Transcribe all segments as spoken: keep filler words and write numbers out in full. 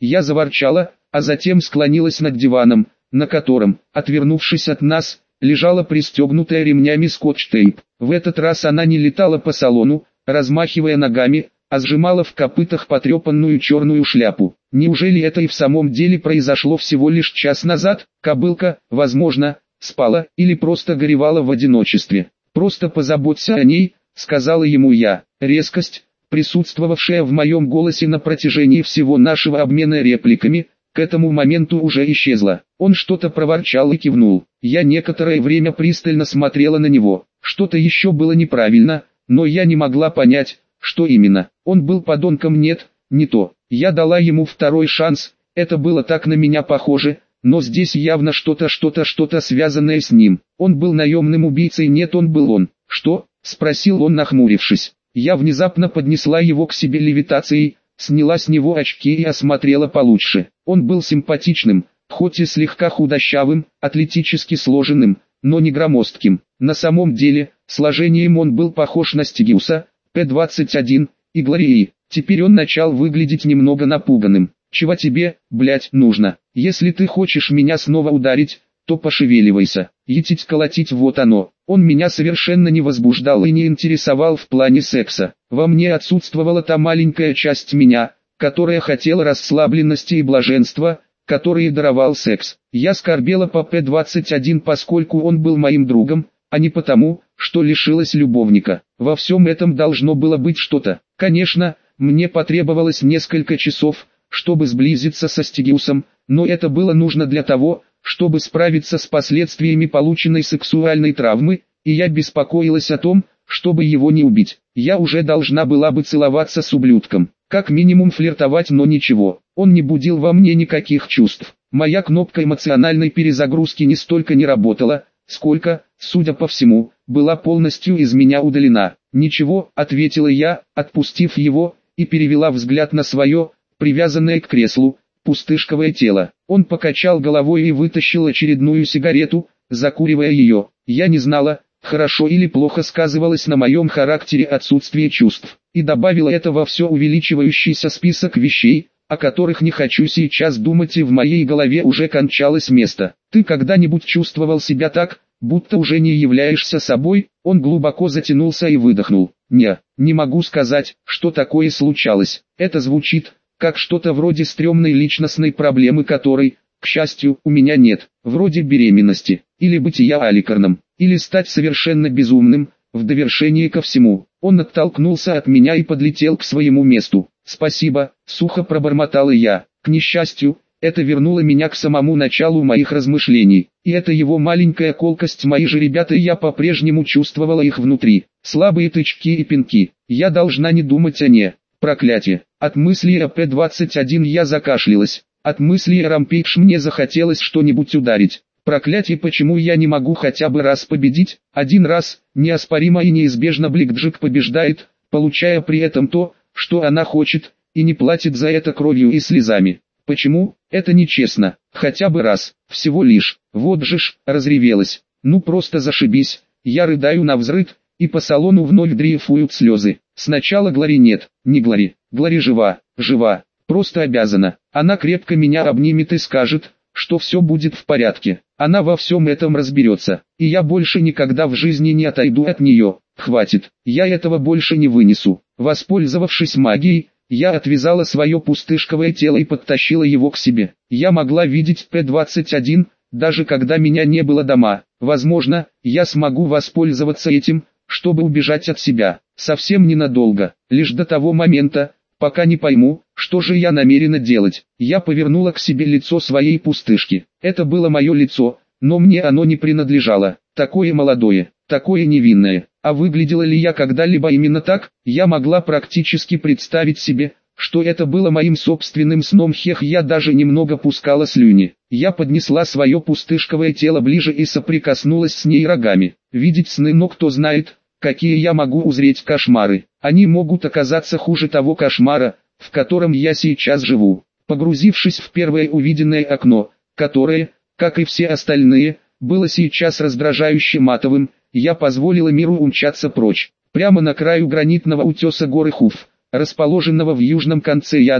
Я заворчала, а затем склонилась над диваном, на котором, отвернувшись от нас, лежала пристегнутая ремнями скотч-тейп. В этот раз она не летала по салону, размахивая ногами, а сжимала в копытах потрепанную черную шляпу. Неужели это и в самом деле произошло всего лишь час назад? Кобылка, возможно, спала или просто горевала в одиночестве. «Просто позаботься о ней», — сказала ему я. Резкость, присутствовавшая в моем голосе на протяжении всего нашего обмена репликами, к этому моменту уже исчезла. Он что-то проворчал и кивнул. Я некоторое время пристально смотрела на него. Что-то еще было неправильно, но я не могла понять, что именно. Он был подонком, нет, не то. Я дала ему второй шанс, это было так на меня похоже, но здесь явно что-то, что-то, что-то связанное с ним. Он был наемным убийцей, нет, он был он. Что? Спросил он, нахмурившись. Я внезапно поднесла его к себе левитацией, сняла с него очки и осмотрела получше. Он был симпатичным, хоть и слегка худощавым, атлетически сложенным, но не громоздким. На самом деле, сложением он был похож на Стигиуса, П двадцать один, и Глории. Теперь он начал выглядеть немного напуганным. «Чего тебе, блять, нужно? Если ты хочешь меня снова ударить, то пошевеливайся. Етить колотить, вот оно». Он меня совершенно не возбуждал и не интересовал в плане секса. Во мне отсутствовала та маленькая часть меня, которая хотела расслабленности и блаженства, которые даровал секс. Я скорбела по П двадцать один, поскольку он был моим другом, а не потому, что лишилась любовника. Во всем этом должно было быть что-то. Конечно, мне потребовалось несколько часов, чтобы сблизиться со Стигиусом, но это было нужно для того, чтобы справиться с последствиями полученной сексуальной травмы, и я беспокоилась о том, чтобы его не убить. Я уже должна была бы целоваться с ублюдком, как минимум флиртовать, но ничего. Он не будил во мне никаких чувств. Моя кнопка эмоциональной перезагрузки не столько не работала, сколько, судя по всему, была полностью из меня удалена. «Ничего», — ответила я, отпустив его, и перевела взгляд на свое, привязанное к креслу, пустышковое тело. Он покачал головой и вытащил очередную сигарету, закуривая ее. Я не знала, хорошо или плохо сказывалось на моем характере отсутствие чувств, и добавила это во все увеличивающийся список вещей, о которых не хочу сейчас думать, и в моей голове уже кончалось место. «Ты когда-нибудь чувствовал себя так, будто уже не являешься собой?» Он глубоко затянулся и выдохнул. «Не, не могу сказать, что такое случалось. Это звучит как что-то вроде стрёмной личностной проблемы, которой, к счастью, у меня нет, вроде беременности, или бытия аликарном, или стать совершенно безумным, в довершение ко всему». Он оттолкнулся от меня и подлетел к своему месту. «Спасибо», — сухо пробормотала я. К несчастью, это вернуло меня к самому началу моих размышлений, и это его маленькая колкость, мои же ребята, и я по-прежнему чувствовала их внутри, слабые тычки и пинки. Я должна не думать о ней. Проклятие. От мысли о П двадцать один я закашлялась. От мысли о Рампейдж мне захотелось что-нибудь ударить. Проклятие, почему я не могу хотя бы раз победить? Один раз, неоспоримо и неизбежно Блэкджек побеждает, получая при этом то, что она хочет, и не платит за это кровью и слезами. Почему? Это нечестно. Хотя бы раз, всего лишь. Вот же ж, разревелась. Ну просто зашибись. Я рыдаю навзрыд, и по салону вновь дрейфуют слезы. Сначала Глори нет, не Глори. Глори жива, жива, просто обязана. Она крепко меня обнимет и скажет, что все будет в порядке. Она во всем этом разберется, и я больше никогда в жизни не отойду от нее. Хватит, я этого больше не вынесу. Воспользовавшись магией, я отвязала свое пустышковое тело и подтащила его к себе. Я могла видеть П двадцать один, даже когда меня не было дома. Возможно, я смогу воспользоваться этим, чтобы убежать от себя. Совсем ненадолго, лишь до того момента, пока не пойму, что же я намерена делать. Я повернула к себе лицо своей пустышки. Это было мое лицо, но мне оно не принадлежало. Такое молодое, такое невинное. А выглядела ли я когда-либо именно так? Я могла практически представить себе, что это было моим собственным сном. Хех, я даже немного пускала слюни. Я поднесла свое пустышковое тело ближе и соприкоснулась с ней рогами. Видеть сны, но кто знает, какие я могу узреть кошмары. Они могут оказаться хуже того кошмара, в котором я сейчас живу. Погрузившись в первое увиденное окно, которое, как и все остальные, было сейчас раздражающе матовым, я позволила миру умчаться прочь. Прямо на краю гранитного утеса горы Хуф, расположенного в южном конце ядра,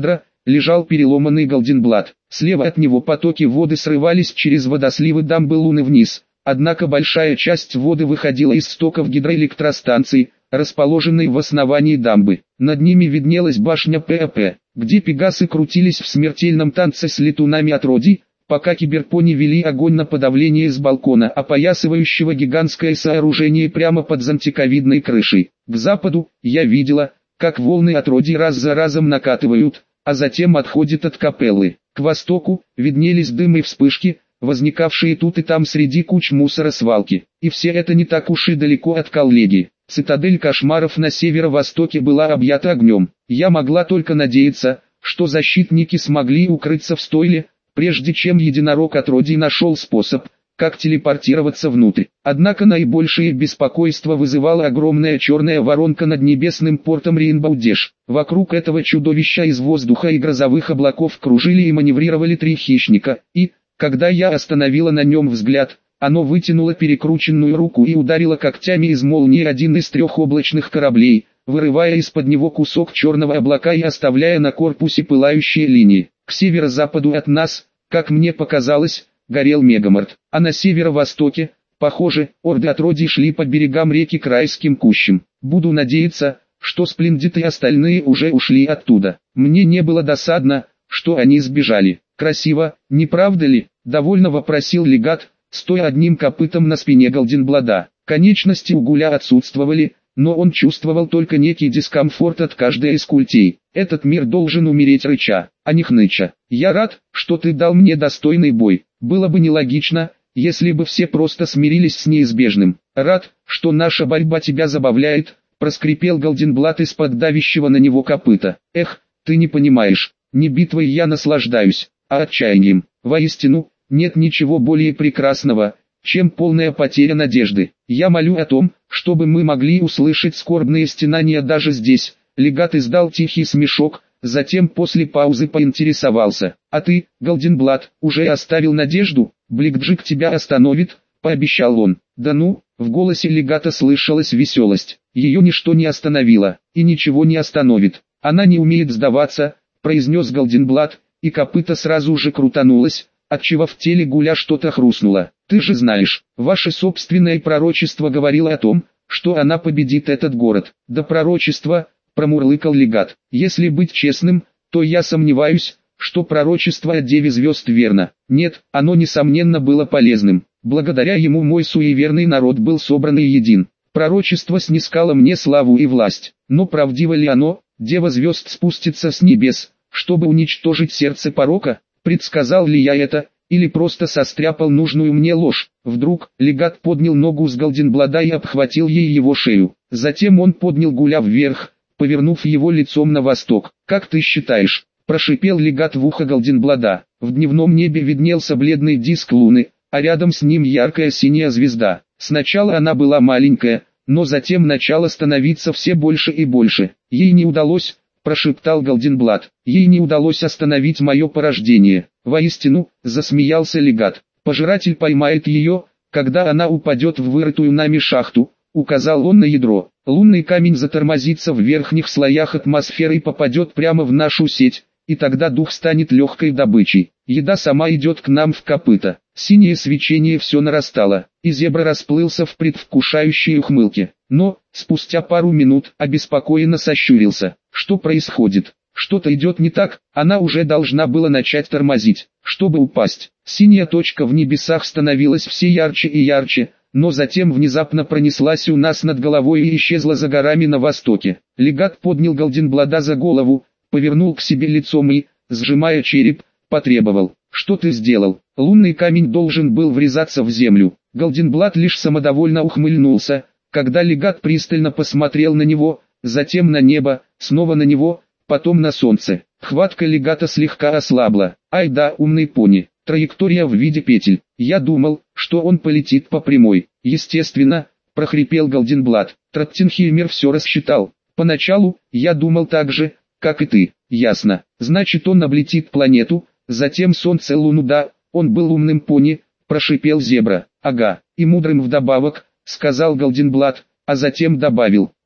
лежал переломанный Голденблат. Слева от него потоки воды срывались через водосливы дамбы Луны вниз, однако большая часть воды выходила из стоков гидроэлектростанций, расположенной в основании дамбы. Над ними виднелась башня ПЭП, где пегасы крутились в смертельном танце с летунами отродий, пока киберпони вели огонь на подавление с балкона, опоясывающего гигантское сооружение прямо под зонтиковидной крышей. К западу я видела, как волны отродий раз за разом накатывают, а затем отходят от капеллы. К востоку виднелись дым и вспышки, возникавшие тут и там среди куч мусора свалки. И все это не так уж и далеко от коллеги. Цитадель кошмаров на северо-востоке была объята огнем. Я могла только надеяться, что защитники смогли укрыться в стойле, прежде чем единорог отродий нашел способ, как телепортироваться внутрь. Однако наибольшее беспокойство вызывала огромная черная воронка над небесным портом Рейнбоу-Дэш. Вокруг этого чудовища из воздуха и грозовых облаков кружили и маневрировали три хищника, и, когда я остановила на нем взгляд, оно вытянуло перекрученную руку и ударило когтями из молнии один из трех облачных кораблей, вырывая из-под него кусок черного облака и оставляя на корпусе пылающие линии. К северо-западу от нас, как мне показалось, горел Мегаморт, а на северо-востоке, похоже, орды отродий шли по берегам реки к райским кущам. Буду надеяться, что Сплендит и остальные уже ушли оттуда. Мне не было досадно, что они сбежали. Красиво, не правда ли? Довольно вопросил легат, стоя одним копытом на спине Голденблада. Конечности у Гуля отсутствовали, но он чувствовал только некий дискомфорт от каждой из культей. Этот мир должен умереть рыча, а не хныча. Я рад, что ты дал мне достойный бой. Было бы нелогично, если бы все просто смирились с неизбежным. Рад, что наша борьба тебя забавляет, проскрипел Голденблат из-под давящего на него копыта. Эх, ты не понимаешь, не битвой я наслаждаюсь, а отчаянием. Воистину, нет ничего более прекрасного, чем полная потеря надежды. Я молю о том, чтобы мы могли услышать скорбные стенания даже здесь. Легат издал тихий смешок, затем после паузы поинтересовался. А ты, Голденблат, уже оставил надежду? Бликджик тебя остановит, пообещал он. Да ну, в голосе легата слышалась веселость. Ее ничто не остановило, и ничего не остановит. Она не умеет сдаваться, произнес Голденблат, и копыта сразу же крутанулось, отчего в теле Гуля что-то хрустнуло. Ты же знаешь, ваше собственное пророчество говорило о том, что она победит этот город. Да пророчество, промурлыкал легат. Если быть честным, то я сомневаюсь, что пророчество о Деве Звезд верно. Нет, оно несомненно было полезным. Благодаря ему мой суеверный народ был собран и един. Пророчество снискало мне славу и власть. Но правдиво ли оно? Дева Звезд спустится с небес, чтобы уничтожить сердце порока? Предсказал ли я это, или просто состряпал нужную мне ложь? Вдруг, легат поднял ногу с Голденблада и обхватил ей его шею. Затем он поднял Гуля вверх, повернув его лицом на восток. «Как ты считаешь?» – прошипел легат в ухо Голденблада. В дневном небе виднелся бледный диск луны, а рядом с ним яркая синяя звезда. Сначала она была маленькая, но затем начала становиться все больше и больше. Ей не удалось, прошептал Голденблат, ей не удалось остановить мое порождение. Воистину, засмеялся легат. Пожиратель поймает ее, когда она упадет в вырытую нами шахту, указал он на ядро. Лунный камень затормозится в верхних слоях атмосферы и попадет прямо в нашу сеть, и тогда дух станет легкой добычей. Еда сама идет к нам в копыта. Синее свечение все нарастало, и зебра расплылся в предвкушающей ухмылке. Но, спустя пару минут, обеспокоенно сощурился. Что происходит? Что-то идет не так, она уже должна была начать тормозить, чтобы упасть. Синяя точка в небесах становилась все ярче и ярче, но затем внезапно пронеслась у нас над головой и исчезла за горами на востоке. Легат поднял Голденблада за голову, повернул к себе лицом и, сжимая череп, потребовал. «Что ты сделал?» Лунный камень должен был врезаться в землю. Голденблат лишь самодовольно ухмыльнулся, когда легат пристально посмотрел на него, затем на небо, снова на него, потом на солнце. Хватка легата слегка ослабла. «Ай да, умный пони, траектория в виде петель. Я думал, что он полетит по прямой». «Естественно», — прохрипел Голденблат. «Траттенхеймер все рассчитал. Поначалу, я думал так же, как и ты». «Ясно. Значит, он облетит планету, затем солнце, луну». «Да, он был умным пони», — прошипел зебра. «Ага, и мудрым вдобавок», — сказал Голденблат, а затем добавил.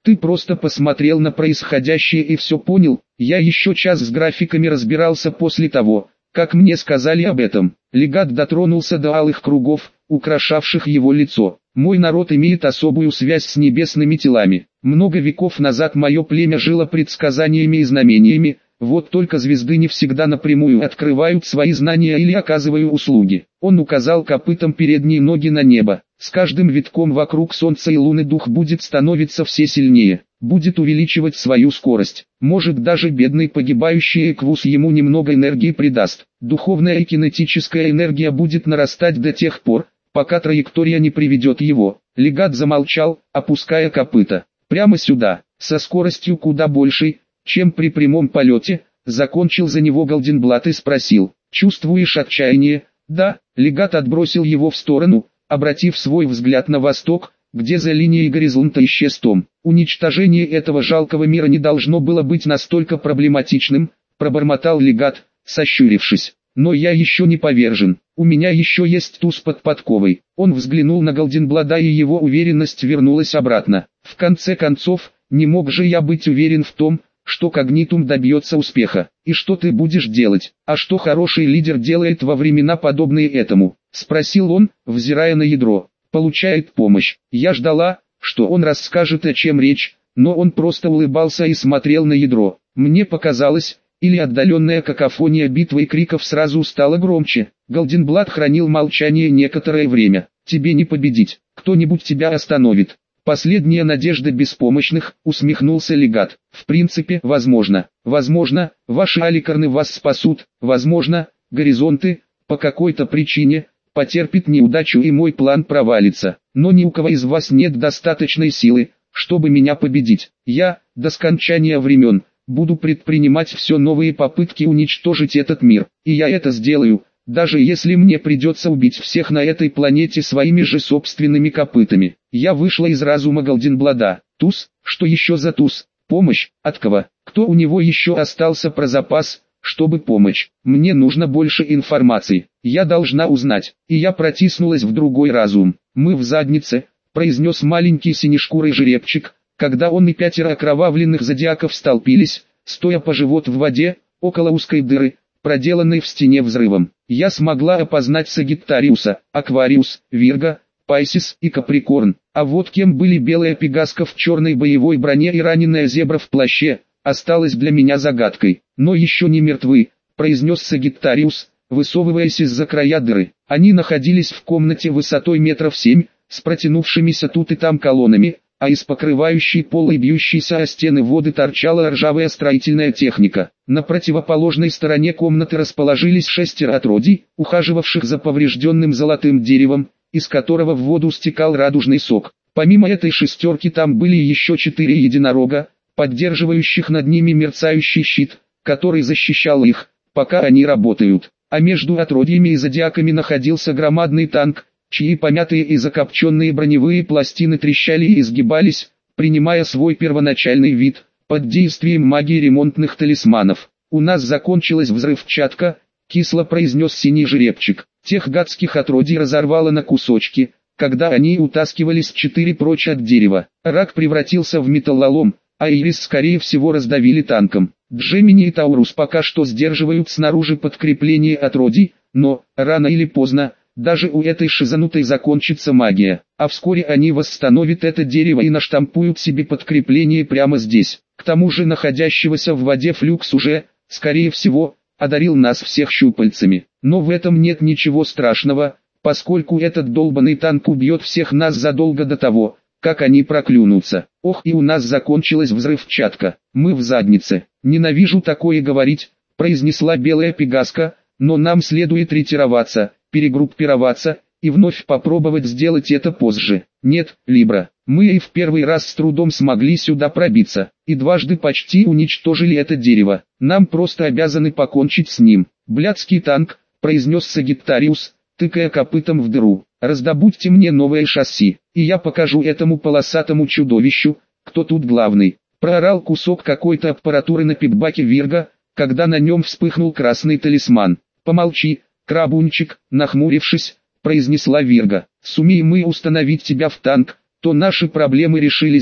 Ты просто посмотрел на происходящее и все понял. Я еще час с графиками разбирался после того, как мне сказали об этом. Легат дотронулся до алых кругов, украшавших его лицо. Мой народ имеет особую связь с небесными телами. Много веков назад мое племя жило предсказаниями и знамениями, вот только звезды не всегда напрямую открывают свои знания или оказывают услуги. Он указал копытом передние ноги на небо. С каждым витком вокруг Солнца и Луны дух будет становиться все сильнее, будет увеличивать свою скорость. Может, даже бедный погибающий Эквус ему немного энергии придаст. Духовная и кинетическая энергия будет нарастать до тех пор, пока траектория не приведет его. Легат замолчал, опуская копыта. Прямо сюда, со скоростью куда большей, чем при прямом полете, закончил за него Голденблат и спросил: «Чувствуешь отчаяние?» «Да». Легат отбросил его в сторону, обратив свой взгляд на восток, где за линией горизонта исчез Том. «Уничтожение этого жалкого мира не должно было быть настолько проблематичным», пробормотал Легат, сощурившись. «Но я еще не повержен, у меня еще есть туз под подковой». Он взглянул на Голденблада, и его уверенность вернулась обратно. «В конце концов, не мог же я быть уверен в том, что Когнитум добьется успеха. И что ты будешь делать? А что хороший лидер делает во времена, подобные этому?» — спросил он, взирая на ядро. «Получает помощь». Я ждала, что он расскажет, о чем речь, но он просто улыбался и смотрел на ядро. Мне показалось, или отдаленная какофония битвы и криков сразу стала громче. Голденблат хранил молчание некоторое время. «Тебе не победить, кто-нибудь тебя остановит». «Последняя надежда беспомощных», — усмехнулся Легат. «В принципе, возможно. Возможно, ваши аликарны вас спасут. Возможно, горизонты, по какой-то причине, потерпит неудачу и мой план провалится. Но ни у кого из вас нет достаточной силы, чтобы меня победить. Я, до скончания времен, буду предпринимать все новые попытки уничтожить этот мир. И я это сделаю, даже если мне придется убить всех на этой планете своими же собственными копытами». Я вышла из разума Голденблада. Туз? Что еще за туз? Помощь? От кого? Кто у него еще остался про запас, чтобы помочь? Мне нужно больше информации. Я должна узнать. И я протиснулась в другой разум. «Мы в заднице», — произнес маленький синешкурый жеребчик, когда он и пятеро окровавленных зодиаков столпились, стоя по живот в воде, около узкой дыры, проделанной в стене взрывом. Я смогла опознать Сагиттариуса, Аквариус, Вирго, Пайсис и Каприкорн. А вот кем были белая пегаска в черной боевой броне и раненая зебра в плаще, осталось для меня загадкой. «Но еще не мертвы», — произнес Сагиттариус, высовываясь из-за края дыры. Они находились в комнате высотой метров семь, с протянувшимися тут и там колоннами, а из покрывающей пол и бьющейся о стены воды торчала ржавая строительная техника. На противоположной стороне комнаты расположились шестеро отродий, ухаживавших за поврежденным золотым деревом, из которого в воду стекал радужный сок. Помимо этой шестерки там были еще четыре единорога, поддерживающих над ними мерцающий щит, который защищал их, пока они работают. А между отродьями и зодиаками находился громадный танк, чьи помятые и закопченные броневые пластины трещали и изгибались, принимая свой первоначальный вид, под действием магии ремонтных талисманов. «У нас закончилась взрывчатка», — кисло произнес синий жеребчик. «Тех гадских отродий разорвало на кусочки, когда они утаскивались четыре прочь от дерева. Рак превратился в металлолом, а Ирис скорее всего раздавили танком. Джемини и Таурус пока что сдерживают снаружи подкрепление отродий, но, рано или поздно, даже у этой шизанутой закончится магия, а вскоре они восстановят это дерево и наштампуют себе подкрепление прямо здесь. К тому же находящегося в воде Флюкс уже, скорее всего, одарил нас всех щупальцами. Но в этом нет ничего страшного, поскольку этот долбанный танк убьет всех нас задолго до того, как они проклюнутся. Ох, и у нас закончилась взрывчатка. Мы в заднице. Ненавижу такое говорить, произнесла белая пегаска, но нам следует ретироваться, перегруппироваться, и вновь попробовать сделать это позже. Нет, Либра, мы и в первый раз с трудом смогли сюда пробиться, и дважды почти уничтожили это дерево. Нам просто обязаны покончить с ним. Блядский танк, произнес Сагиттариус, тыкая копытом в дыру. Раздобудьте мне новое шасси, и я покажу этому полосатому чудовищу, кто тут главный. Проорал кусок какой-то аппаратуры на пикбаке Вирго, когда на нем вспыхнул красный талисман. Помолчи, крабунчик, нахмурившись, произнесла Вирго. Сумеем мы установить тебя в танк, то наши проблемы решились бы.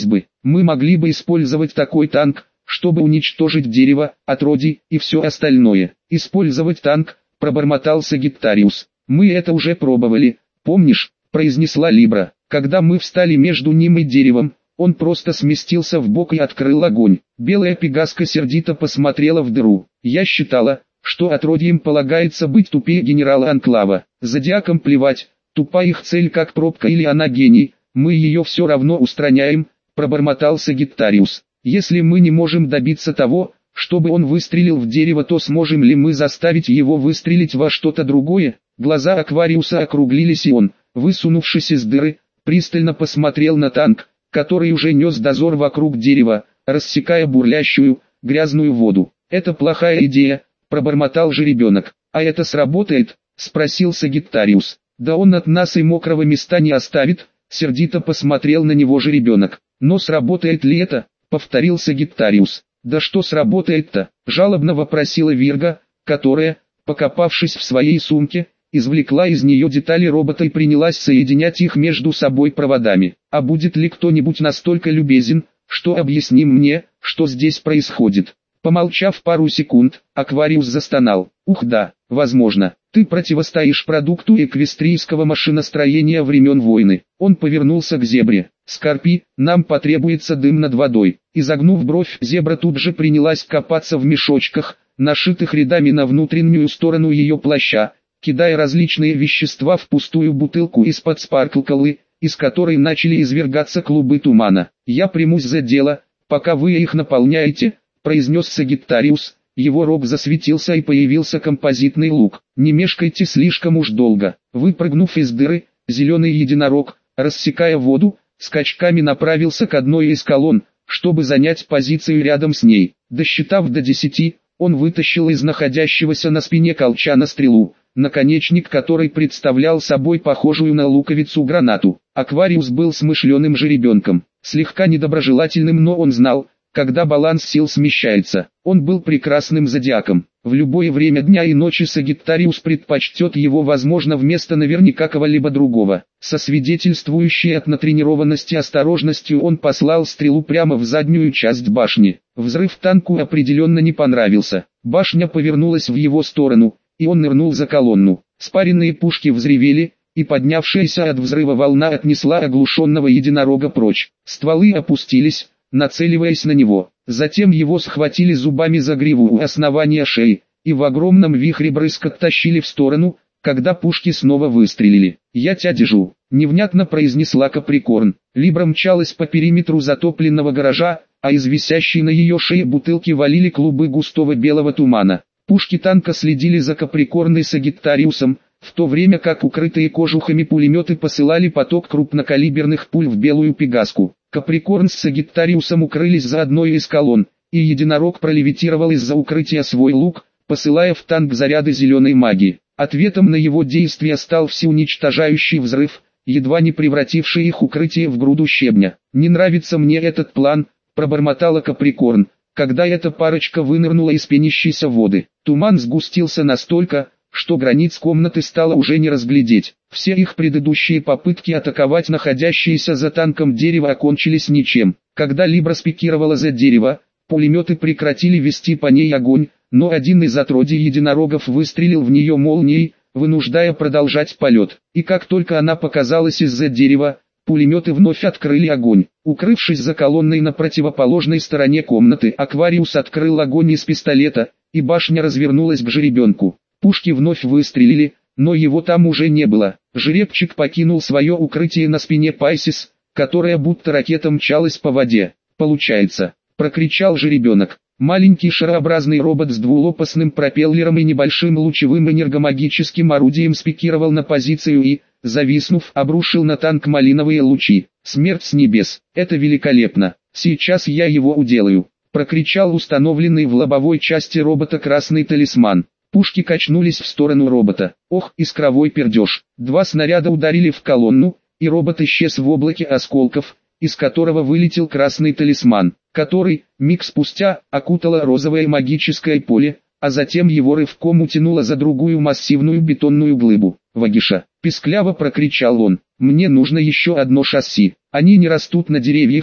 Мы могли бы использовать такой танк, чтобы уничтожить дерево, отродье и все остальное. Использовать танк, пробормотал Сагиттариус. Мы это уже пробовали, помнишь, произнесла Либра. Когда мы встали между ним и деревом, он просто сместился в бок и открыл огонь. Белая пегаска сердито посмотрела в дыру. Я считала, что отродьям полагается быть тупее генерала Анклава. Зодиакам плевать, тупа их цель как пробка или она гений, мы ее все равно устраняем, пробормотал Сагиттариус. Если мы не можем добиться того, чтобы он выстрелил в дерево, то сможем ли мы заставить его выстрелить во что-то другое? Глаза Аквариуса округлились, и он, высунувшись из дыры, пристально посмотрел на танк, который уже нес дозор вокруг дерева, рассекая бурлящую, грязную воду. «Это плохая идея», — пробормотал жеребенок. «А это сработает?» — спросил Сагиттариус. «Да он от нас и мокрого места не оставит», — сердито посмотрел на него жеребенок. «Но сработает ли это?» — повторил Сагиттариус. «Да что сработает-то?» — жалобно вопросила Вирга, которая, покопавшись в своей сумке, извлекла из нее детали робота и принялась соединять их между собой проводами. «А будет ли кто-нибудь настолько любезен, что объясним мне, что здесь происходит?» Помолчав пару секунд, Аквариус застонал. «Ух да, возможно, ты противостоишь продукту эквестрийского машиностроения времен войны». Он повернулся к зебре. «Скорпи, нам потребуется дым над водой». Изогнув бровь, зебра тут же принялась копаться в мешочках, нашитых рядами на внутреннюю сторону ее плаща, кидая различные вещества в пустую бутылку из-под спаркл-колы, из которой начали извергаться клубы тумана. «Я примусь за дело, пока вы их наполняете», — произнес Сагиттариус. Его рог засветился и появился композитный лук. «Не мешкайте слишком уж долго». Выпрыгнув из дыры, зеленый единорог, рассекая воду, скачками направился к одной из колонн, чтобы занять позицию рядом с ней. Досчитав до десяти, он вытащил из находящегося на спине колчана стрелу, наконечник которой представлял собой похожую на луковицу гранату. Аквариус был смышленым жеребенком, слегка недоброжелательным, но он знал, когда баланс сил смещается. Он был прекрасным зодиаком. В любое время дня и ночи Сагиттариус предпочтет его, возможно, вместо наверняка кого-либо другого. Со свидетельствующей от натренированности осторожностью он послал стрелу прямо в заднюю часть башни. Взрыв танку определенно не понравился. Башня повернулась в его сторону, и он нырнул за колонну. Спаренные пушки взревели, и поднявшаяся от взрыва волна отнесла оглушенного единорога прочь. Стволы опустились, нацеливаясь на него. Затем его схватили зубами за гриву у основания шеи, и в огромном вихре брызг оттащили в сторону, когда пушки снова выстрелили. «Я тебя держу», — невнятно произнесла Каприкорн. Либра мчалась по периметру затопленного гаража, а из висящей на ее шее бутылки валили клубы густого белого тумана. Пушки танка следили за Каприкорн и Сагиттариусом, в то время как укрытые кожухами пулеметы посылали поток крупнокалиберных пуль в белую пегаску. Каприкорн с Сагиттариусом укрылись за одной из колонн, и единорог пролевитировал из-за укрытия свой лук, посылая в танк заряды зеленой магии. Ответом на его действия стал всеуничтожающий взрыв, едва не превративший их укрытие в груду щебня. «Не нравится мне этот план», — пробормотала Каприкорн, когда эта парочка вынырнула из пенящейся воды. Туман сгустился настолько, что границ комнаты стало уже не разглядеть. Все их предыдущие попытки атаковать находящееся за танком дерево окончились ничем. Когда Либра спикировала за дерево, пулеметы прекратили вести по ней огонь, но один из отродий единорогов выстрелил в нее молнией, вынуждая продолжать полет. И как только она показалась из-за дерева, пулеметы вновь открыли огонь. Укрывшись за колонной на противоположной стороне комнаты, Аквариус открыл огонь из пистолета, и башня развернулась к жеребенку. Пушки вновь выстрелили, но его там уже не было. Жеребчик покинул свое укрытие на спине Пайсис, которая будто ракета мчалась по воде. «Получается!» — прокричал жеребенок. Маленький шарообразный робот с двулопастным пропеллером и небольшим лучевым энергомагическим орудием спикировал на позицию и, зависнув, обрушил на танк малиновые лучи. «Смерть с небес! Это великолепно! Сейчас я его уделаю!» — прокричал установленный в лобовой части робота красный талисман. Пушки качнулись в сторону робота. Ох, искровой пердеж. Два снаряда ударили в колонну, и робот исчез в облаке осколков, из которого вылетел красный талисман, который, миг спустя, окутало розовое магическое поле, а затем его рывком утянуло за другую массивную бетонную глыбу. «Вагиша!» — пискляво прокричал он. «Мне нужно еще одно шасси. Они не растут на деревьях», —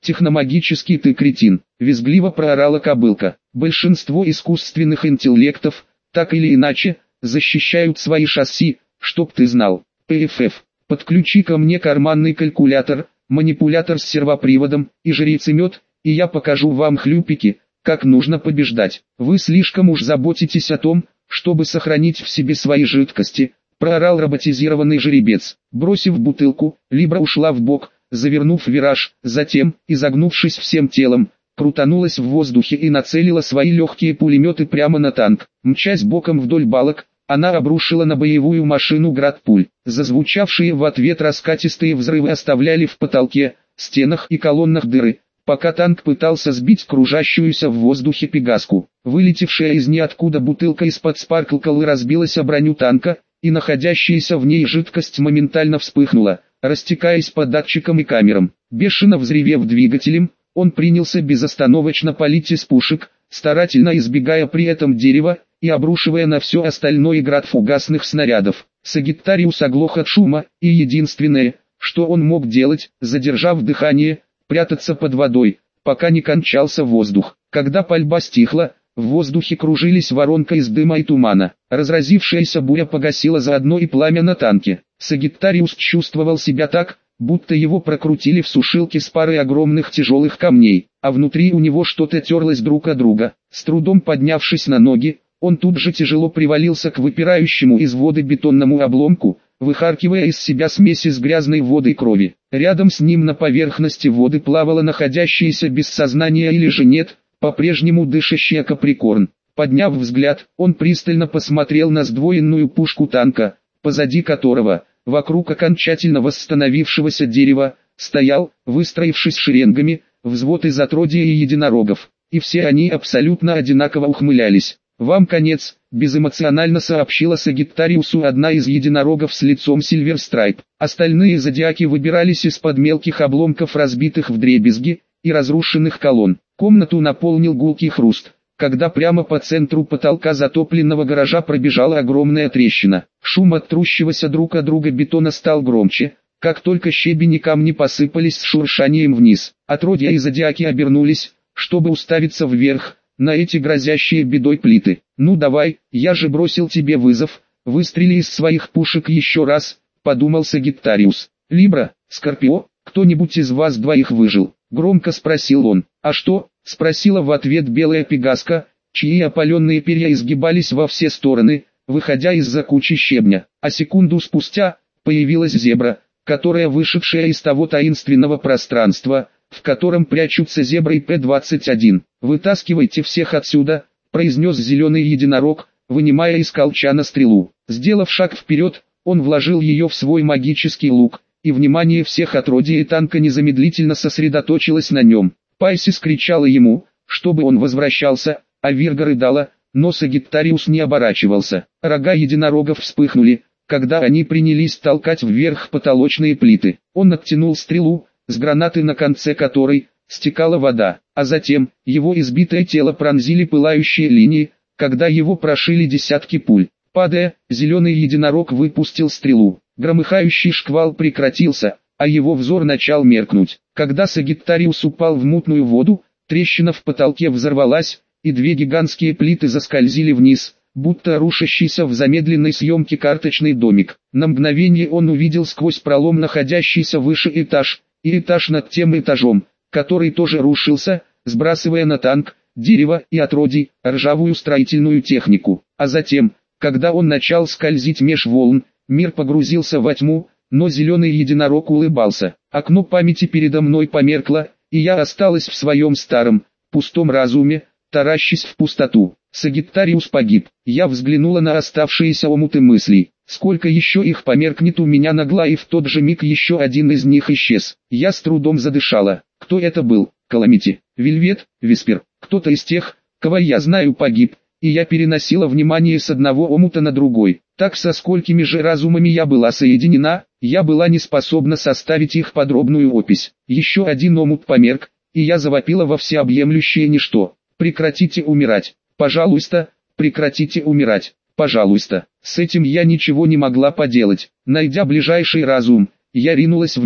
«Техномагический ты кретин», — визгливо проорала кобылка. «Большинство искусственных интеллектов, так или иначе, защищают свои шасси, чтоб ты знал. ПФФ, подключи ко мне карманный калькулятор, манипулятор с сервоприводом и жрицемет, и я покажу вам, хлюпики, как нужно побеждать. Вы слишком уж заботитесь о том, чтобы сохранить в себе свои жидкости», — проорал роботизированный жеребец. Бросив бутылку, Либра ушла в бок, завернув вираж, затем, изогнувшись всем телом, крутанулась в воздухе и нацелила свои легкие пулеметы прямо на танк. Мчась боком вдоль балок, она обрушила на боевую машину град пуль. Зазвучавшие в ответ раскатистые взрывы оставляли в потолке, стенах и колоннах дыры, пока танк пытался сбить кружащуюся в воздухе пегаску. Вылетевшая из ниоткуда бутылка из-под спарклколы разбилась о броню танка, и находящаяся в ней жидкость моментально вспыхнула, растекаясь по датчикам и камерам. Бешено взревев двигателем, он принялся безостановочно палить из пушек, старательно избегая при этом дерева, и обрушивая на все остальное град фугасных снарядов. Сагиттариус оглох от шума, и единственное, что он мог делать, задержав дыхание, прятаться под водой, пока не кончался воздух. Когда пальба стихла, в воздухе кружились воронка из дыма и тумана. Разразившаяся буря погасила заодно и пламя на танке. Сагиттариус чувствовал себя так, будто его прокрутили в сушилке с парой огромных тяжелых камней, а внутри у него что-то терлось друг от друга. С трудом поднявшись на ноги, он тут же тяжело привалился к выпирающему из воды бетонному обломку, выхаркивая из себя смесь из грязной воды и крови. Рядом с ним на поверхности воды плавала находящаяся без сознания или же нет, по-прежнему дышащая Каприкорн. Подняв взгляд, он пристально посмотрел на сдвоенную пушку танка, позади которого, вокруг окончательно восстановившегося дерева, стоял, выстроившись шеренгами, взвод из отродья и единорогов, и все они абсолютно одинаково ухмылялись. «Вам конец», — безэмоционально сообщила Сагиттариусу одна из единорогов с лицом Сильверстрайп. Остальные зодиаки выбирались из-под мелких обломков разбитых вдребезги и разрушенных колонн. Комнату наполнил гулкий хруст, когда прямо по центру потолка затопленного гаража пробежала огромная трещина. Шум от трущегося друг от друга бетона стал громче, как только щебень и камни посыпались с шуршанием вниз. Отродья и зодиаки обернулись, чтобы уставиться вверх, на эти грозящие бедой плиты. «Ну давай, я же бросил тебе вызов, выстрели из своих пушек еще раз», — подумал Сагиттариус. «Либра, Скорпио, кто-нибудь из вас двоих выжил?» — громко спросил он. «А что?» — спросила в ответ белая пегаска, чьи опаленные перья изгибались во все стороны, выходя из-за кучи щебня. А секунду спустя, появилась зебра, которая, вышедшая из того таинственного пространства, в котором прячутся зебры и П двадцать один. «Вытаскивайте всех отсюда», — произнес зеленый единорог, вынимая из колчана стрелу. Сделав шаг вперед, он вложил ее в свой магический лук, и внимание всех отродий и танка незамедлительно сосредоточилось на нем. Пайсис кричала ему, чтобы он возвращался, а Вирга рыдала, но Сагиттариус не оборачивался. Рога единорогов вспыхнули, когда они принялись толкать вверх потолочные плиты. Он оттянул стрелу, с гранаты на конце которой стекала вода, а затем его избитое тело пронзили пылающие линии, когда его прошили десятки пуль. Падая, зеленый единорог выпустил стрелу. Громыхающий шквал прекратился, а его взор начал меркнуть. Когда Сагиттариус упал в мутную воду, трещина в потолке взорвалась, и две гигантские плиты заскользили вниз, будто рушащийся в замедленной съемке карточный домик. На мгновение он увидел сквозь пролом находящийся выше этаж, и этаж над тем этажом, который тоже рушился, сбрасывая на танк, дерево и отродий, ржавую строительную технику. А затем, когда он начал скользить меж волн, мир погрузился во тьму, но зеленый единорог улыбался. Окно памяти передо мной померкло, и я осталась в своем старом, пустом разуме, таращась в пустоту. Сагиттариус погиб. Я взглянула на оставшиеся омуты мыслей. Сколько еще их померкнет у меня нагла, и в тот же миг еще один из них исчез. Я с трудом задышала. Кто это был? Каламити, Вельвет, Виспер, кто-то из тех, кого я знаю, погиб, и я переносила внимание с одного омута на другой. Так со сколькими же разумами я была соединена, я была не способна составить их подробную опись. Еще один омут померк, и я завопила во всеобъемлющее ничто. Прекратите умирать. Пожалуйста, прекратите умирать. Пожалуйста. С этим я ничего не могла поделать. Найдя ближайший разум, я ринулась в него.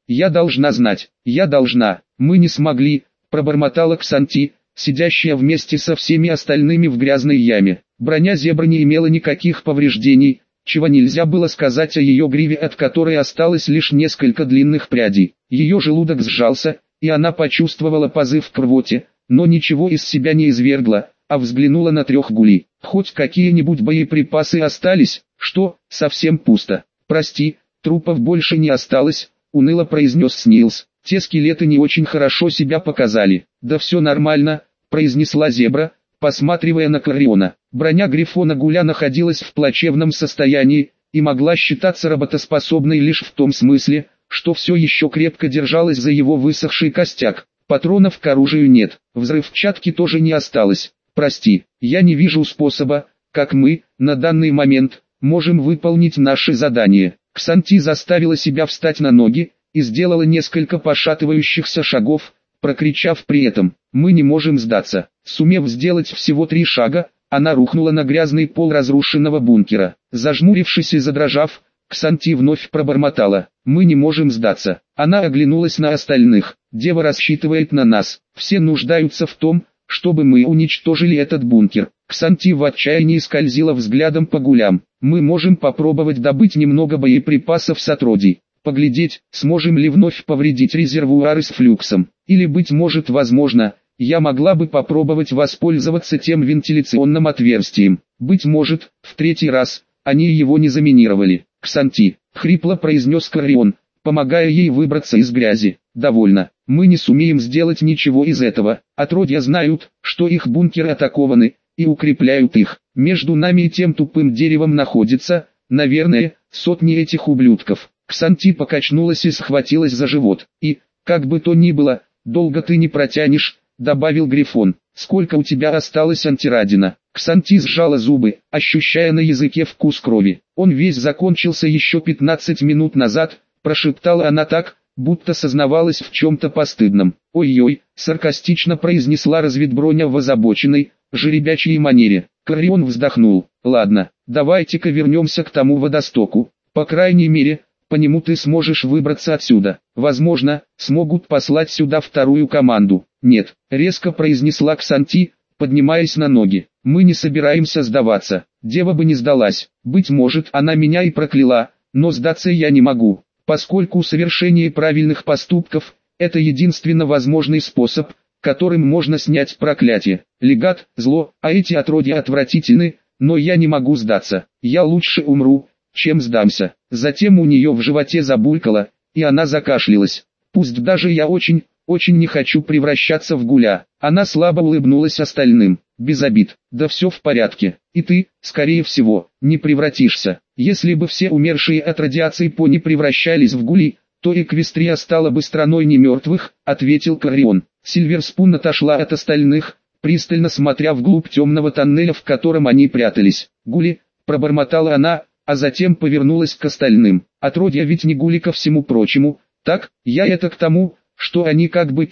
Я должна знать, я должна. Мы не смогли, пробормотала Ксанти, сидящая вместе со всеми остальными в грязной яме. Броня зебры не имела никаких повреждений, чего нельзя было сказать о ее гриве, от которой осталось лишь несколько длинных прядей. Ее желудок сжался, и она почувствовала позыв к рвоте, но ничего из себя не извергла, а взглянула на трех гулей. Хоть какие-нибудь боеприпасы остались? Что, совсем пусто? Прости, трупов больше не осталось, уныло произнес Снилс. Те скелеты не очень хорошо себя показали. Да все нормально, произнесла зебра, посматривая на Клариона. Броня Грифона Гуля находилась в плачевном состоянии, и могла считаться работоспособной лишь в том смысле, что все еще крепко держалась за его высохший костяк. Патронов к оружию нет, взрывчатки тоже не осталось. Прости, я не вижу способа, как мы, на данный момент, можем выполнить наше задание. Ксанти заставила себя встать на ноги, и сделала несколько пошатывающихся шагов, прокричав при этом: «Мы не можем сдаться». Сумев сделать всего три шага, она рухнула на грязный пол разрушенного бункера. Зажмурившись и задрожав, Ксанти вновь пробормотала: «Мы не можем сдаться». Она оглянулась на остальных. «Дева рассчитывает на нас. Все нуждаются в том, чтобы мы уничтожили этот бункер». Ксанти в отчаянии скользила взглядом по гулям. «Мы можем попробовать добыть немного боеприпасов с отродий. Поглядеть, сможем ли вновь повредить резервуары с флюксом. Или, быть может, возможно, я могла бы попробовать воспользоваться тем вентиляционным отверстием. Быть может, в третий раз, они его не заминировали». «Ксанти», — хрипло произнес Кларион, помогая ей выбраться из грязи. «Довольно. Мы не сумеем сделать ничего из этого. Отродья знают, что их бункеры атакованы, и укрепляют их. Между нами и тем тупым деревом находится, наверное, сотни этих ублюдков». Ксанти покачнулась и схватилась за живот. «И, как бы то ни было, долго ты не протянешь», — добавил Грифон. «Сколько у тебя осталось антирадина?» Ксанти сжала зубы, ощущая на языке вкус крови. «Он весь закончился еще пятнадцать минут назад», — прошептала она так, будто сознавалась в чем-то постыдном. «Ой-ой», — саркастично произнесла разведброня в озабоченной, жеребячей манере. Кларион вздохнул. «Ладно, давайте-ка вернемся к тому водостоку. По крайней мере, по нему ты сможешь выбраться отсюда. Возможно, смогут послать сюда вторую команду». «Нет», — резко произнесла Ксанти, поднимаясь на ноги. «Мы не собираемся сдаваться. Дева бы не сдалась. Быть может, она меня и прокляла, но сдаться я не могу, поскольку совершение правильных поступков – это единственно возможный способ, которым можно снять проклятие. Легат – зло, а эти отродья отвратительны, но я не могу сдаться. Я лучше умру, чем сдамся». Затем у нее в животе забулькало, и она закашлялась. «Пусть даже я очень, очень не хочу превращаться в гуля». Она слабо улыбнулась остальным. «Без обид, да все в порядке. И ты, скорее всего, не превратишься. Если бы все умершие от радиации пони превращались в гулей, то Эквестрия стала бы страной немертвых», — ответил Кларион. Сильверспун отошла от остальных, пристально смотря вглубь темного тоннеля, в котором они прятались. «Гули», — пробормотала она, а затем повернулась к остальным. «Отродья ведь не гули ко всему прочему, так? Я это к тому, что они как бы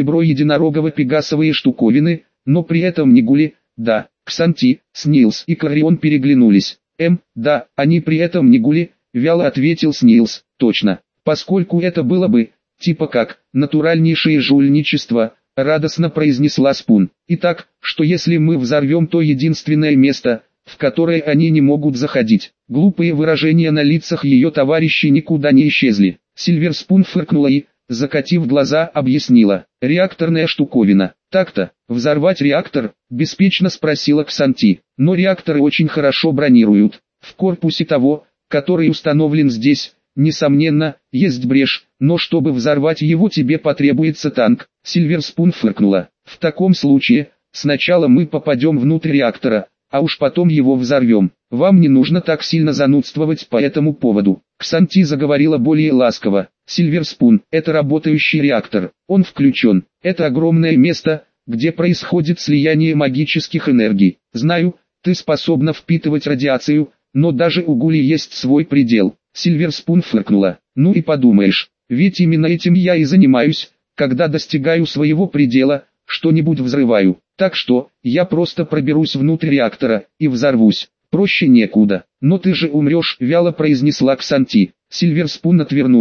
киберзебро-единорогово-пегасовые штуковины, но при этом не гули». «Да». Ксанти, Снилс и Кларион переглянулись. «Эм, да, они при этом не гули», — вяло ответил Снилс. «Точно. Поскольку это было бы, типа как, натуральнейшее жульничество», — радостно произнесла Спун. «Итак, что если мы взорвем то единственное место, в которое они не могут заходить?» Глупые выражения на лицах ее товарищей никуда не исчезли. Сильверспун фыркнула и, закатив глаза, объяснила: «Реакторная штуковина». «Так-то, взорвать реактор?» – беспечно спросила Ксанти. «Но реакторы очень хорошо бронируют. В корпусе того, который установлен здесь, несомненно, есть брешь, но чтобы взорвать его, тебе потребуется танк». Сильверспун фыркнула. «В таком случае, сначала мы попадем внутрь реактора, а уж потом его взорвем. Вам не нужно так сильно занудствовать по этому поводу». Ксанти заговорила более ласково. «Сильверспун – это работающий реактор. Он включен. Это огромное место, где происходит слияние магических энергий. Знаю, ты способна впитывать радиацию, но даже у гули есть свой предел». Сильверспун фыркнула. «Ну и подумаешь, ведь именно этим я и занимаюсь, когда достигаю своего предела, что-нибудь взрываю. Так что, я просто проберусь внутрь реактора и взорвусь. Проще некуда». «Но ты же умрешь», — вяло произнесла Ксанти. Сильверспун отвернулась.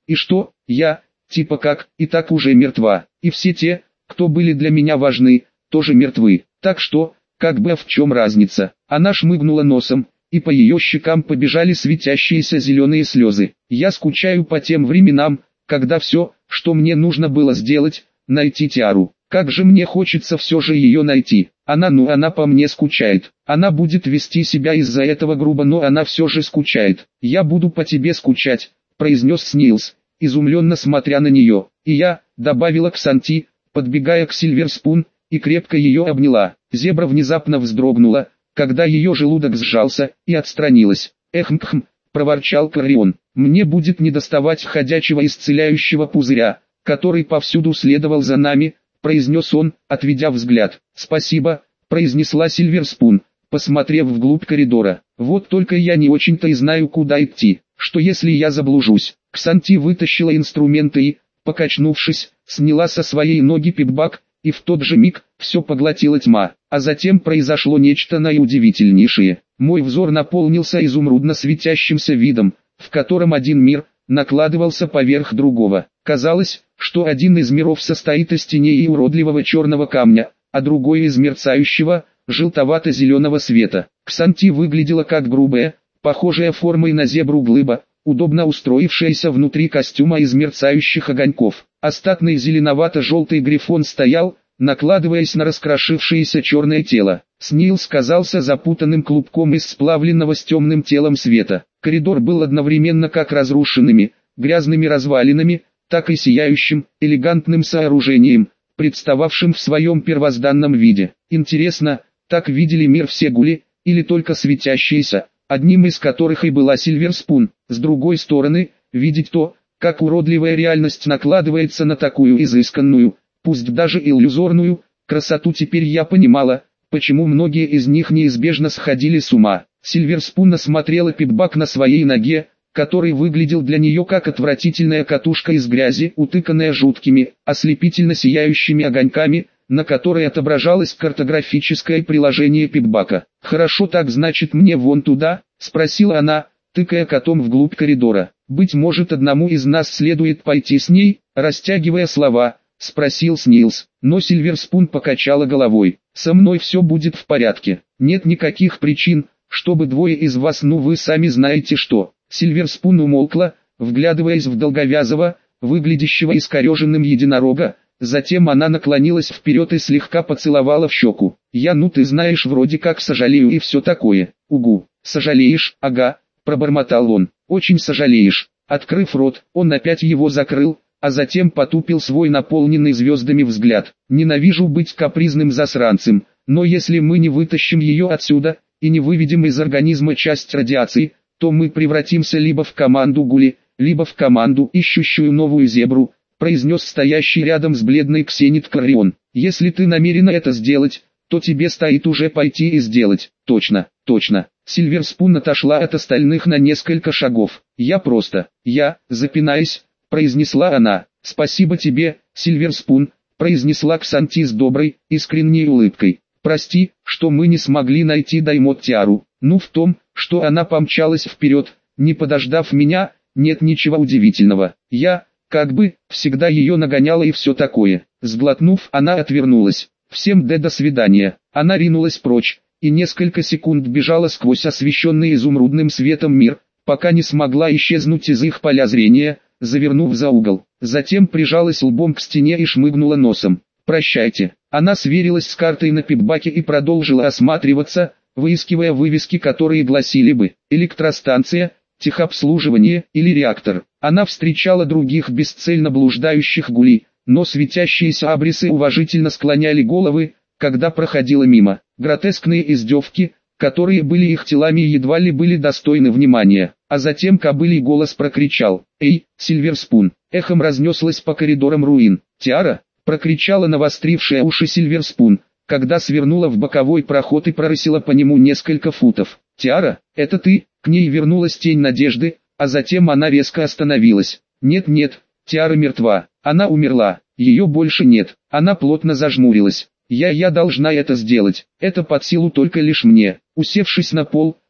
И что, я, типа как, и так уже мертва, и все те, кто были для меня важны, тоже мертвы. Так что, как бы в чем разница? Она шмыгнула носом, и по ее щекам побежали светящиеся зеленые слезы. Я скучаю по тем временам, когда все, что мне нужно было сделать, найти Тиару. Как же мне хочется все же ее найти. Она, ну она по мне скучает. Она будет вести себя из-за этого грубо, но она все же скучает. Я буду по тебе скучать, произнес Снилс, изумленно смотря на нее. И я, добавила Ксанти, подбегая к Сильверспун, и крепко ее обняла. Зебра внезапно вздрогнула, когда ее желудок сжался, и отстранилась. «Эхм-кхм», — проворчал Каррион, — «мне будет недоставать ходячего исцеляющего пузыря, который повсюду следовал за нами», — произнес он, отведя взгляд. «Спасибо», — произнесла Сильверспун, посмотрев вглубь коридора. «Вот только я не очень-то и знаю, куда идти. Что если я заблужусь?» Ксанти вытащила инструменты и, покачнувшись, сняла со своей ноги пипбак, и в тот же миг все поглотила тьма. А затем произошло нечто наиудивительнейшее. Мой взор наполнился изумрудно светящимся видом, в котором один мир накладывался поверх другого. Казалось, что один из миров состоит из теней и уродливого черного камня, а другой из мерцающего, желтовато-зеленого света. Ксанти выглядела как грубая, похожая формой на зебру глыба, удобно устроившаяся внутри костюма из мерцающих огоньков. Остатный зеленовато-желтый грифон стоял, накладываясь на раскрошившееся черное тело. Снилс казался запутанным клубком из сплавленного с темным телом света. Коридор был одновременно как разрушенными, грязными развалинами, так и сияющим, элегантным сооружением, представавшим в своем первозданном виде. Интересно, так видели мир все гули, или только светящиеся, одним из которых и была Сильверспун. С другой стороны, видеть то, как уродливая реальность накладывается на такую изысканную, пусть даже иллюзорную, красоту, теперь я понимала, почему многие из них неизбежно сходили с ума. Сильверспун осмотрела пипбак на своей ноге, который выглядел для нее как отвратительная катушка из грязи, утыканная жуткими, ослепительно сияющими огоньками, на которой отображалось картографическое приложение пипбака. «Хорошо, так значит мне вон туда?» — спросила она, тыкая котом вглубь коридора. «Быть может, одному из нас следует пойти с ней?» — растягивая слова, спросил Снилс. Но Сильверспун покачала головой. «Со мной все будет в порядке. Нет никаких причин, чтобы двое из вас, ну вы сами знаете что». Сильверспун умолкла, вглядываясь в долговязого, выглядящего искореженным единорога. Затем она наклонилась вперед и слегка поцеловала в щеку. «Я, ну ты знаешь, вроде как сожалею и все такое». «Угу, сожалеешь, ага», — пробормотал он. «Очень сожалеешь». Открыв рот, он опять его закрыл, а затем потупил свой наполненный звездами взгляд. «Ненавижу быть капризным засранцем, но если мы не вытащим ее отсюда, и не выведем из организма часть радиации, то мы превратимся либо в команду Гули, либо в команду, ищущую новую зебру», произнес стоящий рядом с бледной Ксенит Каррион. «Если ты намерена это сделать, то тебе стоит уже пойти и сделать». «Точно, точно». Сильверспун отошла от остальных на несколько шагов. «Я просто, я, запинаясь, произнесла она. «Спасибо тебе, Сильверспун», произнесла Ксанти с доброй, искренней улыбкой. «Прости, что мы не смогли найти Даймот Тиару. Ну в том, что она помчалась вперед, не подождав меня, нет ничего удивительного. Я, как бы, всегда ее нагоняла и все такое». Сглотнув, она отвернулась. «Всем Д до свидания». Она ринулась прочь, и несколько секунд бежала сквозь освещенный изумрудным светом мир, пока не смогла исчезнуть из их поля зрения, завернув за угол. Затем прижалась лбом к стене и шмыгнула носом. «Прощайте». Она сверилась с картой на пипбаке и продолжила осматриваться, выискивая вывески, которые гласили бы «электростанция», «техобслуживание» или «реактор». Она встречала других бесцельно блуждающих гулей, но светящиеся абрисы уважительно склоняли головы, когда проходила мимо. Гротескные издевки, которые были их телами, едва ли были достойны внимания. А затем кобылий голос прокричал: «Эй, Сильверспун!» Эхом разнеслось по коридорам руин. «Тиара!» — прокричала навострившая уши Сильверспун, когда свернула в боковой проход и прорысила по нему несколько футов. «Тиара, это ты?» К ней вернулась тень надежды, а затем она резко остановилась. «Нет-нет, Тиара мертва. Она умерла. Ее больше нет». Она плотно зажмурилась. «Я, я должна это сделать. Это под силу только лишь мне». Усевшись на пол,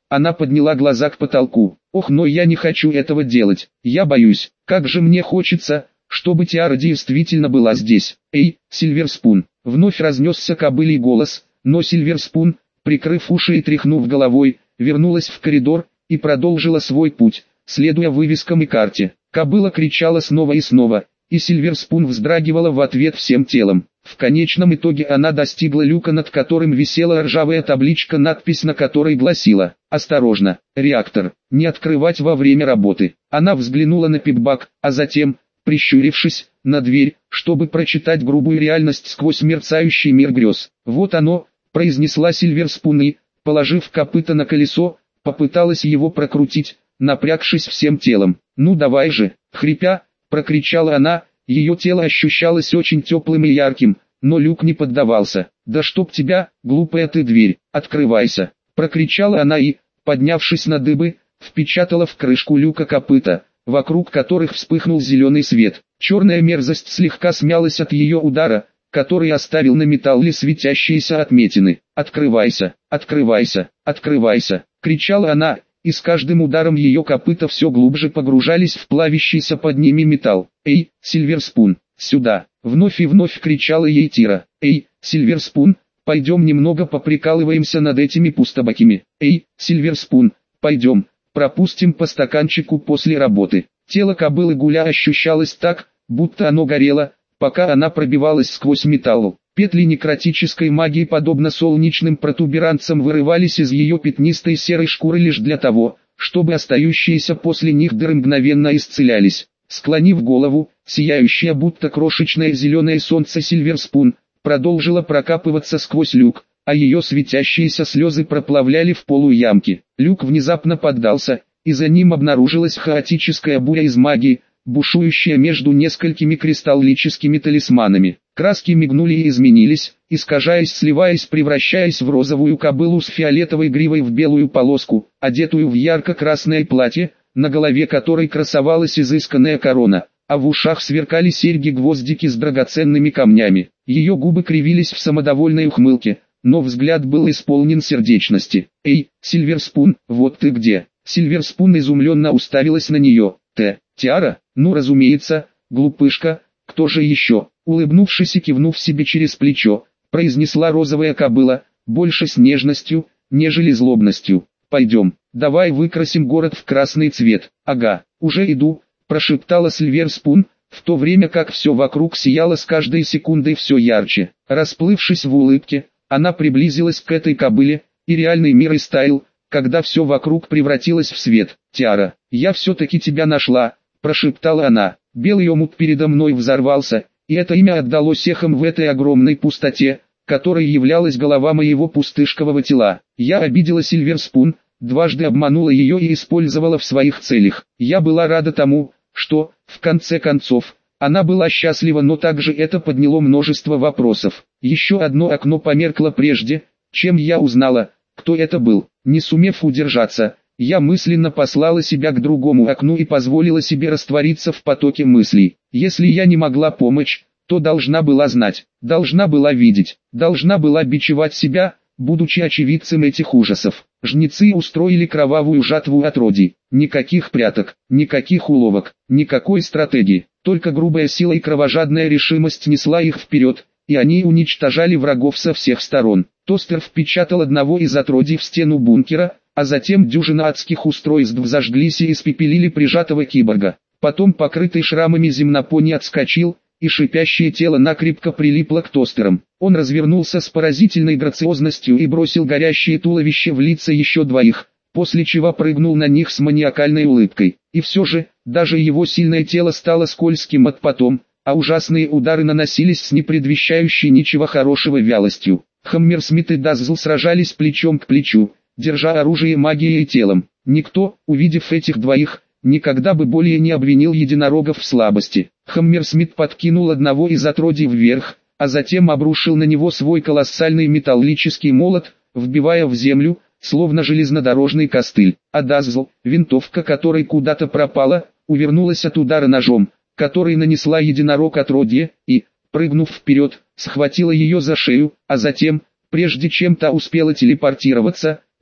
Она подняла глаза к потолку. Ох, но я не хочу этого делать. Я боюсь. Как же мне хочется, чтобы Тиара действительно была здесь. Эй, Сильверспун. Вновь разнесся кобылий голос, но Сильверспун, прикрыв уши и тряхнув головой, вернулась в коридор и продолжила свой путь, следуя вывескам и карте. Кобыла кричала снова и снова, и Сильверспун вздрагивала в ответ всем телом. В конечном итоге она достигла люка, над которым висела ржавая табличка, надпись на которой гласила: «Осторожно, реактор, не открывать во время работы». Она взглянула на пипбак, а затем, прищурившись, на дверь, чтобы прочитать грубую реальность сквозь мерцающий мир грез. «Вот оно», — произнесла Сильверспун и, положив копыта на колесо, попыталась его прокрутить, напрягшись всем телом. «Ну давай же», — хрипя, прокричала она. Ее тело ощущалось очень теплым и ярким, но люк не поддавался. «Да чтоб тебя, глупая ты дверь, открывайся!» Прокричала она и, поднявшись на дыбы, впечатала в крышку люка копыта, вокруг которых вспыхнул зеленый свет. Черная мерзость слегка смялась от ее удара, который оставил на металле светящиеся отметины. «Открывайся! Открывайся! Открывайся!» — кричала она, и с каждым ударом ее копыта все глубже погружались в плавящийся под ними металл. «Эй, Сильверспун, сюда!» — вновь и вновь кричала ей Тира. «Эй, Сильверспун, пойдем немного поприкалываемся над этими пустобокими. Эй, Сильверспун, пойдем, пропустим по стаканчику после работы». Тело кобылы Гуля ощущалось так, будто оно горело, пока она пробивалась сквозь металл. Петли некротической магии, подобно солнечным протуберанцам, вырывались из ее пятнистой серой шкуры лишь для того, чтобы остающиеся после них дыры мгновенно исцелялись. Склонив голову, сияющая будто крошечное зеленое солнце Сильверспун продолжила прокапываться сквозь люк, а ее светящиеся слезы проплавляли в полу ямки. Люк внезапно поддался, и за ним обнаружилась хаотическая буря из магии, бушующая между несколькими кристаллическими талисманами. Краски мигнули и изменились, искажаясь, сливаясь, превращаясь в розовую кобылу с фиолетовой гривой в белую полоску, одетую в ярко-красное платье, на голове которой красовалась изысканная корона, а в ушах сверкали серьги-гвоздики с драгоценными камнями. Ее губы кривились в самодовольной ухмылке, но взгляд был исполнен сердечности. «Эй, Сильверспун, вот ты где!» Сильверспун изумленно уставилась на нее. «Ты, Тиара? Ну разумеется, глупышка, кто же еще?» Улыбнувшись и кивнув себе через плечо, произнесла розовая кобыла, больше с нежностью, нежели злобностью. «Пойдем, давай выкрасим город в красный цвет». «Ага, уже иду», прошептала Сильверспун, в то время как все вокруг сияло с каждой секундой все ярче. Расплывшись в улыбке, она приблизилась к этой кобыле, и реальный мир истаял, когда все вокруг превратилось в свет. «Тиара, я все-таки тебя нашла», прошептала она. Белый омут передо мной взорвался, и это имя отдалось эхом в этой огромной пустоте, которой являлась голова моего пустышкового тела. Я обидела Сильверспун, дважды обманула ее и использовала в своих целях. Я была рада тому, что, в конце концов, она была счастлива, но также это подняло множество вопросов. Еще одно окно померкло прежде, чем я узнала, кто это был. Не сумев удержаться, я мысленно послала себя к другому окну и позволила себе раствориться в потоке мыслей. Если я не могла помочь, то должна была знать, должна была видеть, должна была бичевать себя, будучи очевидцем этих ужасов. Жнецы устроили кровавую жатву отродий. Никаких пряток, никаких уловок, никакой стратегии. Только грубая сила и кровожадная решимость несла их вперед, и они уничтожали врагов со всех сторон. Тостер впечатал одного из отродий в стену бункера, а затем дюжина адских устройств зажглись и испепелили прижатого киборга. Потом покрытый шрамами земнопони отскочил, и шипящее тело накрепко прилипло к тостерам. Он развернулся с поразительной грациозностью и бросил горящее туловище в лица еще двоих, после чего прыгнул на них с маниакальной улыбкой. И все же, даже его сильное тело стало скользким от потом, а ужасные удары наносились с непредвещающей ничего хорошего вялостью. Хаммерсмит и Даззл сражались плечом к плечу, держа оружие магией и телом. Никто, увидев этих двоих, никогда бы более не обвинил единорогов в слабости. Хаммерсмит подкинул одного из отродий вверх, а затем обрушил на него свой колоссальный металлический молот, вбивая в землю, словно железнодорожный костыль. А Даззл, винтовка которой куда-то пропала, увернулась от удара ножом, который нанесла единорог отродье, и, прыгнув вперед, схватила ее за шею, а затем, прежде чем та успела телепортироваться,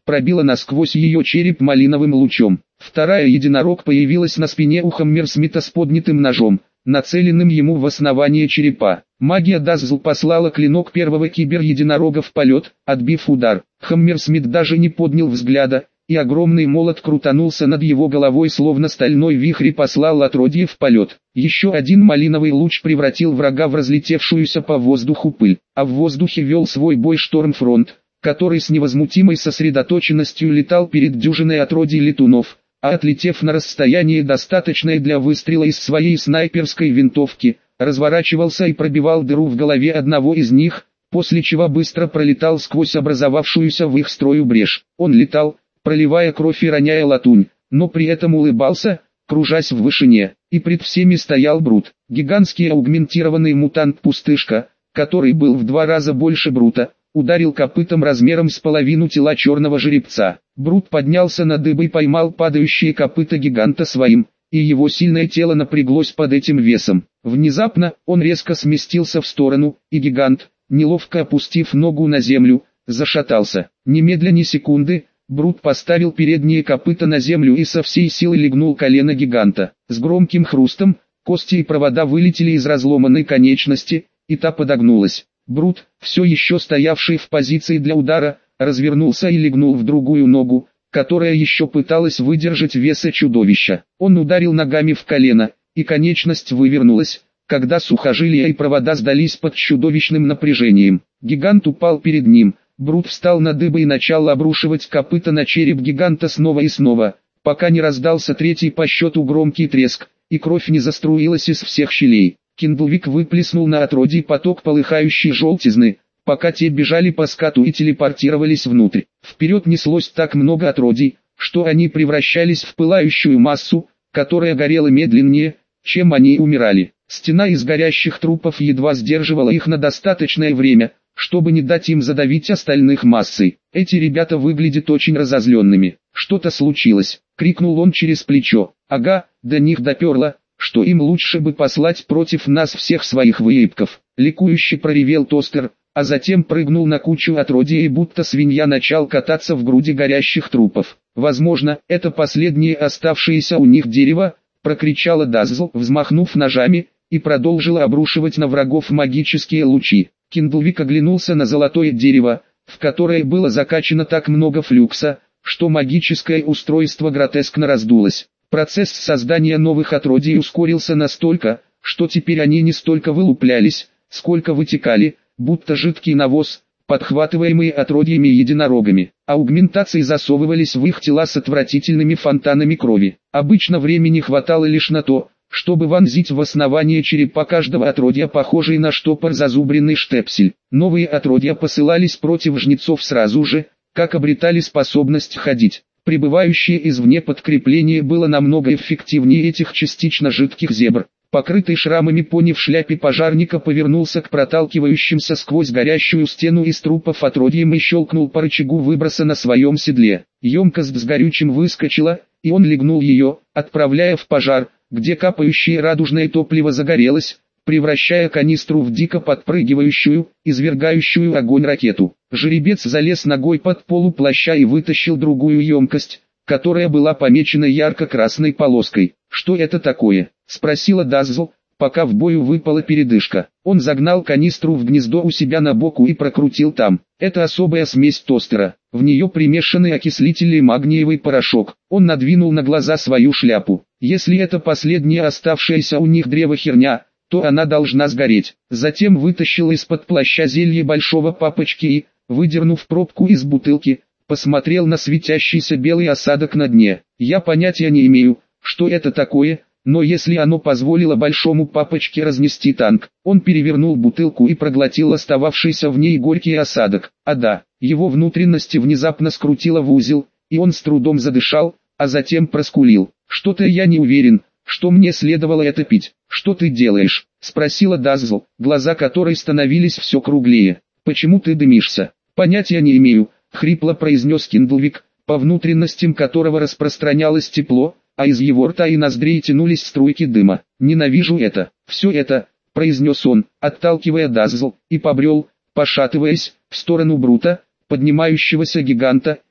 пробила насквозь ее череп малиновым лучом. Вторая единорог появилась на спине у Хаммерсмита с поднятым ножом, нацеленным ему в основание черепа. Магия Даззл послала клинок первого кибер-единорога в полет, отбив удар. Хаммерсмит даже не поднял взгляда, и огромный молот крутанулся над его головой, словно стальной вихрь, и послал отродье в полет. Еще один малиновый луч превратил врага в разлетевшуюся по воздуху пыль, а в воздухе вел свой бой Штормфронт, который с невозмутимой сосредоточенностью летал перед дюжиной отродий летунов, а отлетев на расстояние, достаточное для выстрела из своей снайперской винтовки, разворачивался и пробивал дыру в голове одного из них, после чего быстро пролетал сквозь образовавшуюся в их строю брешь. Он летал, проливая кровь и роняя латунь, но при этом улыбался, кружась в вышине, и пред всеми стоял Брут, гигантский аугментированный мутант-пустышка, который был в два раза больше Брута, ударил копытом размером с половину тела черного жеребца. Брут поднялся на дыбы и поймал падающие копыта гиганта своим, и его сильное тело напряглось под этим весом. Внезапно, он резко сместился в сторону, и гигант, неловко опустив ногу на землю, зашатался. Немедля ни секунды, Брут поставил передние копыта на землю и со всей силы легнул колено гиганта. С громким хрустом, кости и провода вылетели из разломанной конечности, и та подогнулась. Брут, все еще стоявший в позиции для удара, развернулся и легнул в другую ногу, которая еще пыталась выдержать веса чудовища. Он ударил ногами в колено, и конечность вывернулась, когда сухожилия и провода сдались под чудовищным напряжением. Гигант упал перед ним. Брут встал на дыбы и начал обрушивать копыта на череп гиганта снова и снова, пока не раздался третий по счету громкий треск, и кровь не заструилась из всех щелей. Киндлвик выплеснул на отродий поток полыхающей желтизны, пока те бежали по скату и телепортировались внутрь. Вперед неслось так много отродий, что они превращались в пылающую массу, которая горела медленнее, чем они умирали. Стена из горящих трупов едва сдерживала их на достаточное время, чтобы не дать им задавить остальных массой. Эти ребята выглядят очень разозленными. Что-то случилось, крикнул он через плечо. Ага, до них доперло, что им лучше бы послать против нас всех своих выебков. Ликующе проревел Тостер, а затем прыгнул на кучу отродья и будто свинья начал кататься в груди горящих трупов. Возможно, это последнее оставшееся у них дерево, прокричала Даззл, взмахнув ножами, и продолжила обрушивать на врагов магические лучи. Киндлвик оглянулся на золотое дерево, в которое было закачано так много флюкса, что магическое устройство гротескно раздулось. Процесс создания новых отродий ускорился настолько, что теперь они не столько вылуплялись, сколько вытекали, будто жидкий навоз, подхватываемый отродьями единорогами. Аугментации засовывались в их тела с отвратительными фонтанами крови. Обычно времени хватало лишь на то, чтобы вонзить в основание черепа каждого отродья похожий на штопор зазубренный штепсель. Новые отродья посылались против жнецов сразу же, как обретали способность ходить. Прибывающее извне подкрепление было намного эффективнее этих частично жидких зебр. Покрытый шрамами пони в шляпе пожарника повернулся к проталкивающимся сквозь горящую стену из трупов отродьям и щелкнул по рычагу выброса на своем седле. Емкость с горючим выскочила, и он легнул ее, отправляя в пожар, где капающее радужное топливо загорелось, превращая канистру в дико подпрыгивающую, извергающую огонь ракету. Жеребец залез ногой под полу плаща и вытащил другую емкость, которая была помечена ярко-красной полоской. «Что это такое?» — спросила Даззл, пока в бою выпала передышка. Он загнал канистру в гнездо у себя на боку и прокрутил там. Это особая смесь Тостера. В нее примешаны окислители и магниевый порошок. Он надвинул на глаза свою шляпу. Если это последняя оставшаяся у них древо херня, то она должна сгореть. Затем вытащил из-под плаща зелье большого папочки и, выдернув пробку из бутылки, посмотрел на светящийся белый осадок на дне. Я понятия не имею, что это такое, но если оно позволило большому папочке разнести танк, он перевернул бутылку и проглотил остававшийся в ней горький осадок. А да, его внутренности внезапно скрутило в узел, и он с трудом задышал, а затем проскулил. «Что-то я не уверен, что мне следовало это пить». «Что ты делаешь?» — спросила Даззл, глаза которой становились все круглее. «Почему ты дымишься?» «Понятия не имею», — хрипло произнес Киндлвик, по внутренностям которого распространялось тепло, а из его рта и ноздрей тянулись струйки дыма. «Ненавижу это, все это», — произнес он, отталкивая Даззл, и побрел, пошатываясь, в сторону Брута, поднимающегося гиганта,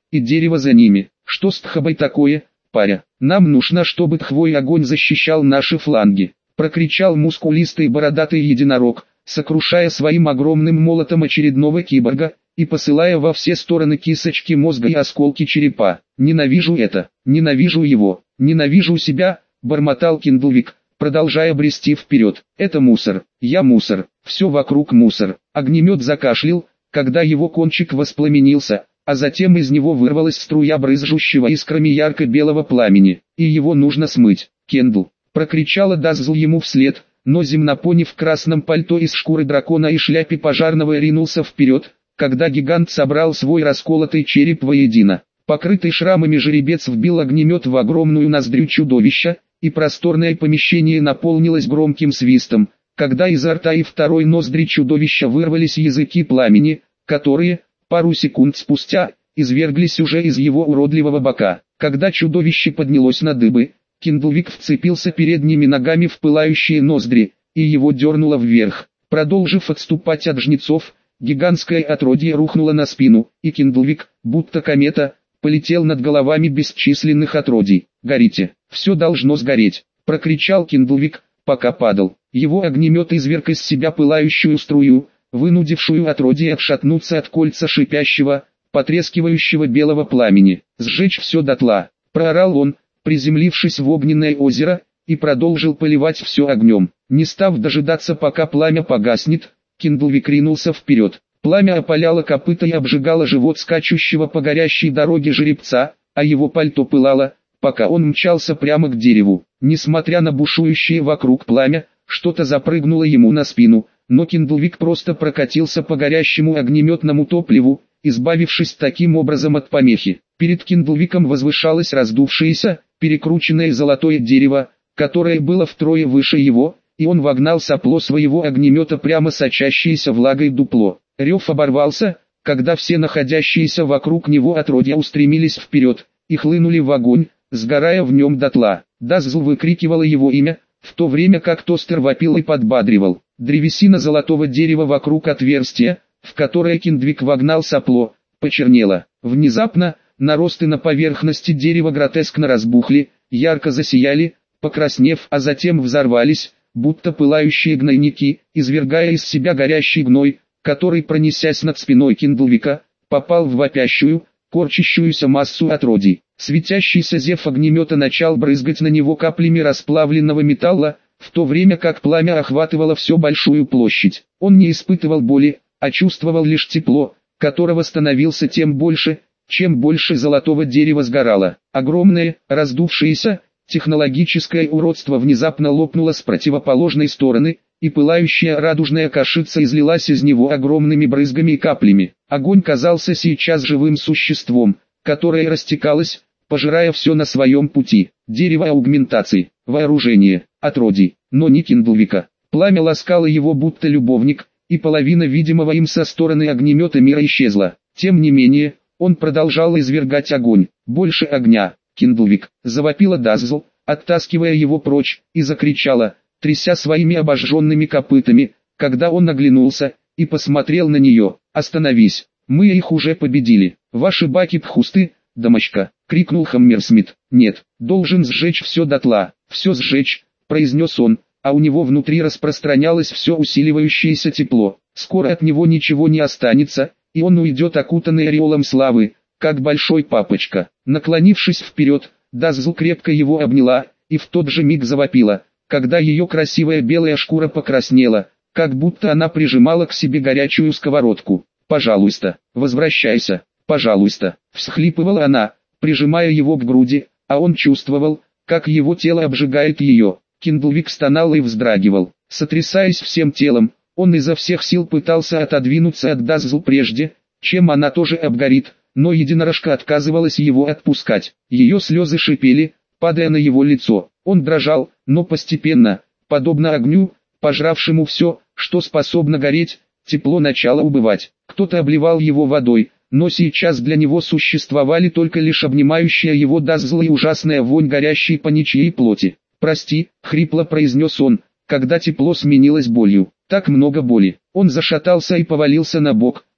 и дерево за ними. Что с Тхабой такое, паря? Нам нужно, чтобы твой огонь защищал наши фланги, прокричал мускулистый бородатый единорог, сокрушая своим огромным молотом очередного киборга и посылая во все стороны кисочки мозга и осколки черепа. Ненавижу это, ненавижу его, ненавижу себя, бормотал Киндлвик, продолжая брести вперед. Это мусор, я мусор, все вокруг мусор. Огнемет закашлял, когда его кончик воспламенился, а затем из него вырвалась струя брызжущего искрами ярко-белого пламени, и его нужно смыть. Кендл, прокричала Даззл ему вслед, но земнопони в красном пальто из шкуры дракона и шляпе пожарного ринулся вперед, когда гигант собрал свой расколотый череп воедино. Покрытый шрамами жеребец вбил огнемет в огромную ноздрю чудовища, и просторное помещение наполнилось громким свистом, когда изо рта и второй ноздри чудовища вырвались языки пламени, которые, пару секунд спустя, изверглись уже из его уродливого бока. Когда чудовище поднялось на дыбы, Киндлвик вцепился передними ногами в пылающие ноздри, и его дернуло вверх. Продолжив отступать от жнецов, гигантское отродье рухнуло на спину, и Киндлвик, будто комета, полетел над головами бесчисленных отродий. «Горите, все должно сгореть!» — прокричал Киндлвик, пока падал. Его огнемет изверг из себя пылающую струю, вынудившую отродье отшатнуться от кольца шипящего, потрескивающего белого пламени. «Сжечь все дотла!» — проорал он, приземлившись в огненное озеро, и продолжил поливать все огнем. Не став дожидаться, пока пламя погаснет, Киндлвик ринулся вперед. Пламя опаляло копыта и обжигало живот скачущего по горящей дороге жеребца, а его пальто пылало, пока он мчался прямо к дереву. Несмотря на бушующее вокруг пламя, что-то запрыгнуло ему на спину, но Киндлвик просто прокатился по горящему огнеметному топливу, избавившись таким образом от помехи. Перед Киндлвиком возвышалось раздувшееся, перекрученное золотое дерево, которое было втрое выше его, и он вогнал сопло своего огнемета прямо сочащееся влагой дупло. Рев оборвался, когда все находящиеся вокруг него отродья устремились вперед, и хлынули в огонь, сгорая в нем дотла. Даззл выкрикивала его имя, в то время как Тостер вопил и подбадривал. Древесина золотого дерева вокруг отверстия, в которое Киндлвик вогнал сопло, почернела. Внезапно, наросты на поверхности дерева гротескно разбухли, ярко засияли, покраснев, а затем взорвались, будто пылающие гнойники, извергая из себя горящий гной, который, пронесясь над спиной Киндлвика, попал в вопящую, корчащуюся массу отродий. Светящийся зев огнемета начал брызгать на него каплями расплавленного металла, в то время как пламя охватывало всю большую площадь. Он не испытывал боли, а чувствовал лишь тепло, которого становился тем больше, чем больше золотого дерева сгорало. Огромное, раздувшееся, технологическое уродство внезапно лопнуло с противоположной стороны, и пылающая радужная кашица излилась из него огромными брызгами и каплями. Огонь казался сейчас живым существом, которое растекалось, пожирая все на своем пути. Дерево аугментации, вооружение, отродий, но не Киндлвика. Пламя ласкало его будто любовник, и половина видимого им со стороны огнемета мира исчезла. Тем не менее, он продолжал извергать огонь. Больше огня. Киндлвик, завопила Даззл, оттаскивая его прочь, и закричала, тряся своими обожженными копытами, когда он оглянулся и посмотрел на нее. «Остановись, мы их уже победили. Ваши баки пхусты, дамочка!» — крикнул Хаммерсмит. «Нет, должен сжечь все дотла, все сжечь», — произнес он, а у него внутри распространялось все усиливающееся тепло. Скоро от него ничего не останется, и он уйдет окутанный ореолом славы, как большой папочка. Наклонившись вперед, Даззл крепко его обняла, и в тот же миг завопила, когда ее красивая белая шкура покраснела, как будто она прижимала к себе горячую сковородку. «Пожалуйста, возвращайся, пожалуйста», — всхлипывала она, прижимая его к груди, а он чувствовал, как его тело обжигает ее. Киндлвик стонал и вздрагивал. Сотрясаясь всем телом, он изо всех сил пытался отодвинуться от Даззл прежде, чем она тоже обгорит, но единорожка отказывалась его отпускать. Ее слезы шипели, падая на его лицо. Он дрожал, но постепенно, подобно огню, пожравшему все, что способно гореть, тепло начало убывать. Кто-то обливал его водой, но сейчас для него существовали только лишь обнимающая его Даззл и ужасная вонь горящей по ничьей плоти. «Прости», — хрипло произнес он, когда тепло сменилось болью. Так много боли. Он зашатался и повалился на бок,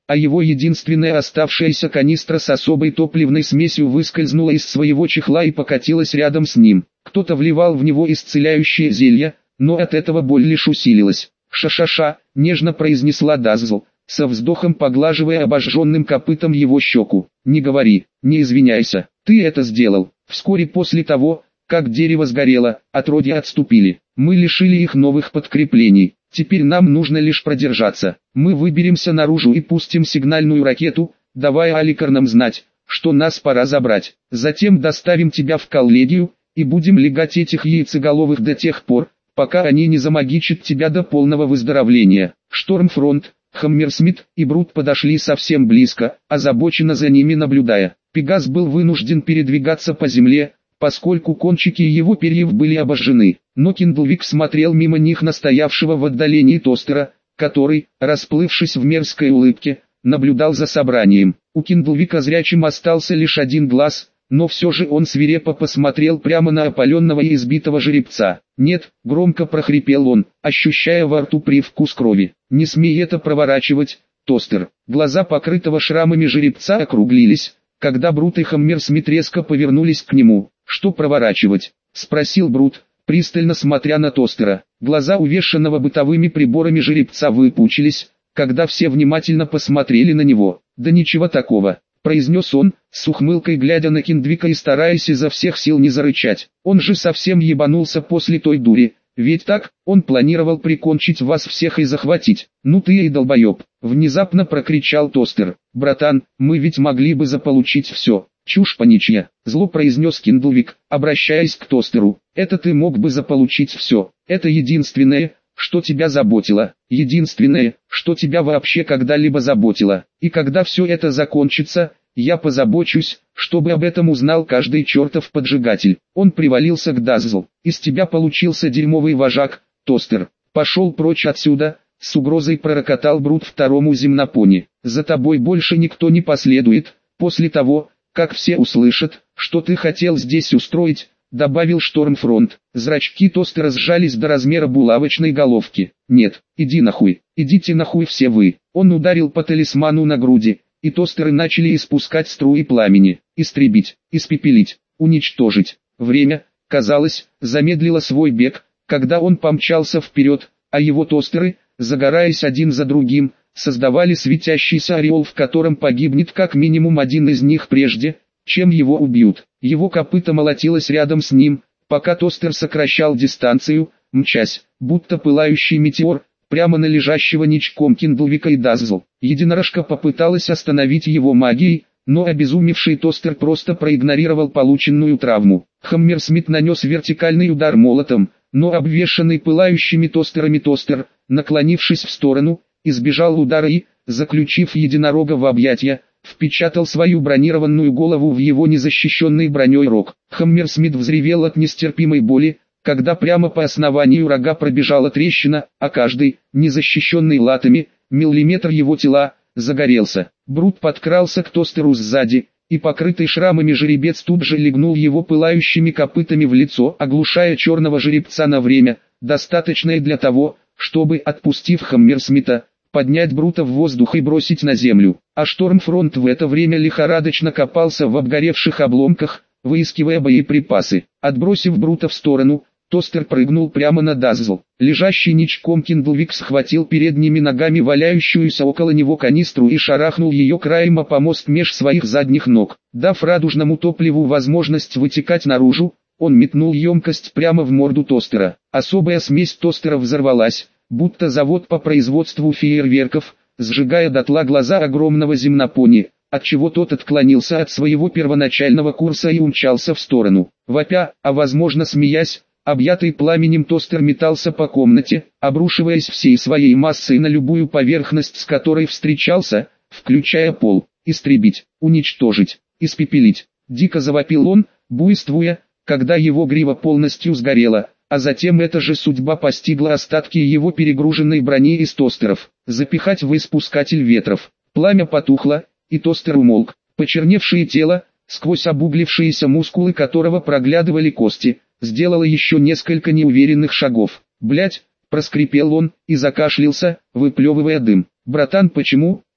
а его единственная оставшаяся канистра с особой топливной смесью выскользнула из своего чехла и покатилась рядом с ним. Кто-то вливал в него исцеляющее зелье, но от этого боль лишь усилилась. «Ша-ша-ша», — нежно произнесла Дазл, со вздохом поглаживая обожженным копытом его щеку. «Не говори, не извиняйся, ты это сделал». Вскоре после того, как дерево сгорело, отродья отступили. Мы лишили их новых подкреплений. Теперь нам нужно лишь продержаться. Мы выберемся наружу и пустим сигнальную ракету, давая аликарнам знать, что нас пора забрать. Затем доставим тебя в коллегию, и будем легать этих яйцеголовых до тех пор, пока они не замагичат тебя до полного выздоровления. Штормфронт, Хаммерсмит и Брут подошли совсем близко, озабоченно за ними наблюдая. Пегас был вынужден передвигаться по земле, поскольку кончики его перьев были обожжены. Но Киндлвик смотрел мимо них на стоявшего в отдалении тостера, который, расплывшись в мерзкой улыбке, наблюдал за собранием. У Киндлвика зрячим остался лишь один глаз, но все же он свирепо посмотрел прямо на опаленного и избитого жеребца. «Нет», — громко прохрипел он, ощущая во рту привкус крови. «Не смей это проворачивать, тостер». Глаза покрытого шрамами жеребца округлились, когда Брут и Хаммерсмит резко повернулись к нему. «Что проворачивать?» — спросил Брут, пристально смотря на тостера. Глаза увешанного бытовыми приборами жеребца выпучились, когда все внимательно посмотрели на него. «Да ничего такого», — произнес он, с ухмылкой глядя на Киндвика и стараясь изо всех сил не зарычать. «Он же совсем ебанулся после той дури, ведь так, он планировал прикончить вас всех и захватить». «Ну ты и долбоеб», — внезапно прокричал тостер. «Братан, мы ведь могли бы заполучить все». «Чушь поничья», — зло произнес Киндлвик, обращаясь к тостеру. «Это ты мог бы заполучить все. Это единственное, что тебя заботило. Единственное, что тебя вообще когда-либо заботило. И когда все это закончится, я позабочусь, чтобы об этом узнал каждый чертов поджигатель». Он привалился к Дазл. «Из тебя получился дерьмовый вожак, тостер. Пошел прочь отсюда», — с угрозой пророкотал Брут второму земнопони. «За тобой больше никто не последует, после того, как все услышат, что ты хотел здесь устроить», — добавил Штормфронт. Зрачки тостера сжались до размера булавочной головки. «Нет, иди нахуй, идите нахуй все вы». Он ударил по талисману на груди, и тостеры начали испускать струи пламени. Истребить, испепелить, уничтожить. Время, казалось, замедлило свой бег, когда он помчался вперед, а его тостеры, загораясь один за другим, создавали светящийся ореол, в котором погибнет как минимум один из них прежде, чем его убьют. Его копыто молотилось рядом с ним, пока тостер сокращал дистанцию, мчась, будто пылающий метеор, прямо на лежащего ничком Киндлвика и Дазл. Единорожка попыталась остановить его магией, но обезумевший тостер просто проигнорировал полученную травму. Хаммерсмит нанес вертикальный удар молотом, но обвешанный пылающими тостерами тостер, наклонившись в сторону, избежал удара и, заключив единорога в объятия, впечатал свою бронированную голову в его незащищенный броней рог. Хаммерсмит взревел от нестерпимой боли, когда прямо по основанию рога пробежала трещина, а каждый, незащищенный латами, миллиметр его тела, загорелся. Брут подкрался к тостеру сзади, и покрытый шрамами жеребец тут же легнул его пылающими копытами в лицо, оглушая черного жеребца на время, достаточное для того, чтобы, отпустив Хаммерсмита, поднять Брута в воздух и бросить на землю. А Штормфронт в это время лихорадочно копался в обгоревших обломках, выискивая боеприпасы. Отбросив Брута в сторону, тостер прыгнул прямо на Дазл. Лежащий ничком Киндлвик схватил передними ногами валяющуюся около него канистру и шарахнул ее краем о помост меж своих задних ног. Дав радужному топливу возможность вытекать наружу, он метнул емкость прямо в морду тостера. Особая смесь тостера взорвалась, будто завод по производству фейерверков, сжигая дотла глаза огромного земнопони, отчего тот отклонился от своего первоначального курса и умчался в сторону. Вопя, а возможно смеясь, объятый пламенем тостер метался по комнате, обрушиваясь всей своей массой на любую поверхность, с которой встречался, включая пол. «Истребить, уничтожить, испепелить!» Дико завопил он, буйствуя, когда его грива полностью сгорела, а затем эта же судьба постигла остатки его перегруженной брони из тостеров. Запихать в испускатель ветров. Пламя потухло, и тостер умолк. Почерневшее тело, сквозь обуглившиеся мускулы которого проглядывали кости, сделало еще несколько неуверенных шагов. «Блядь!» — проскрипел он, и закашлялся, выплевывая дым. «Братан, почему?»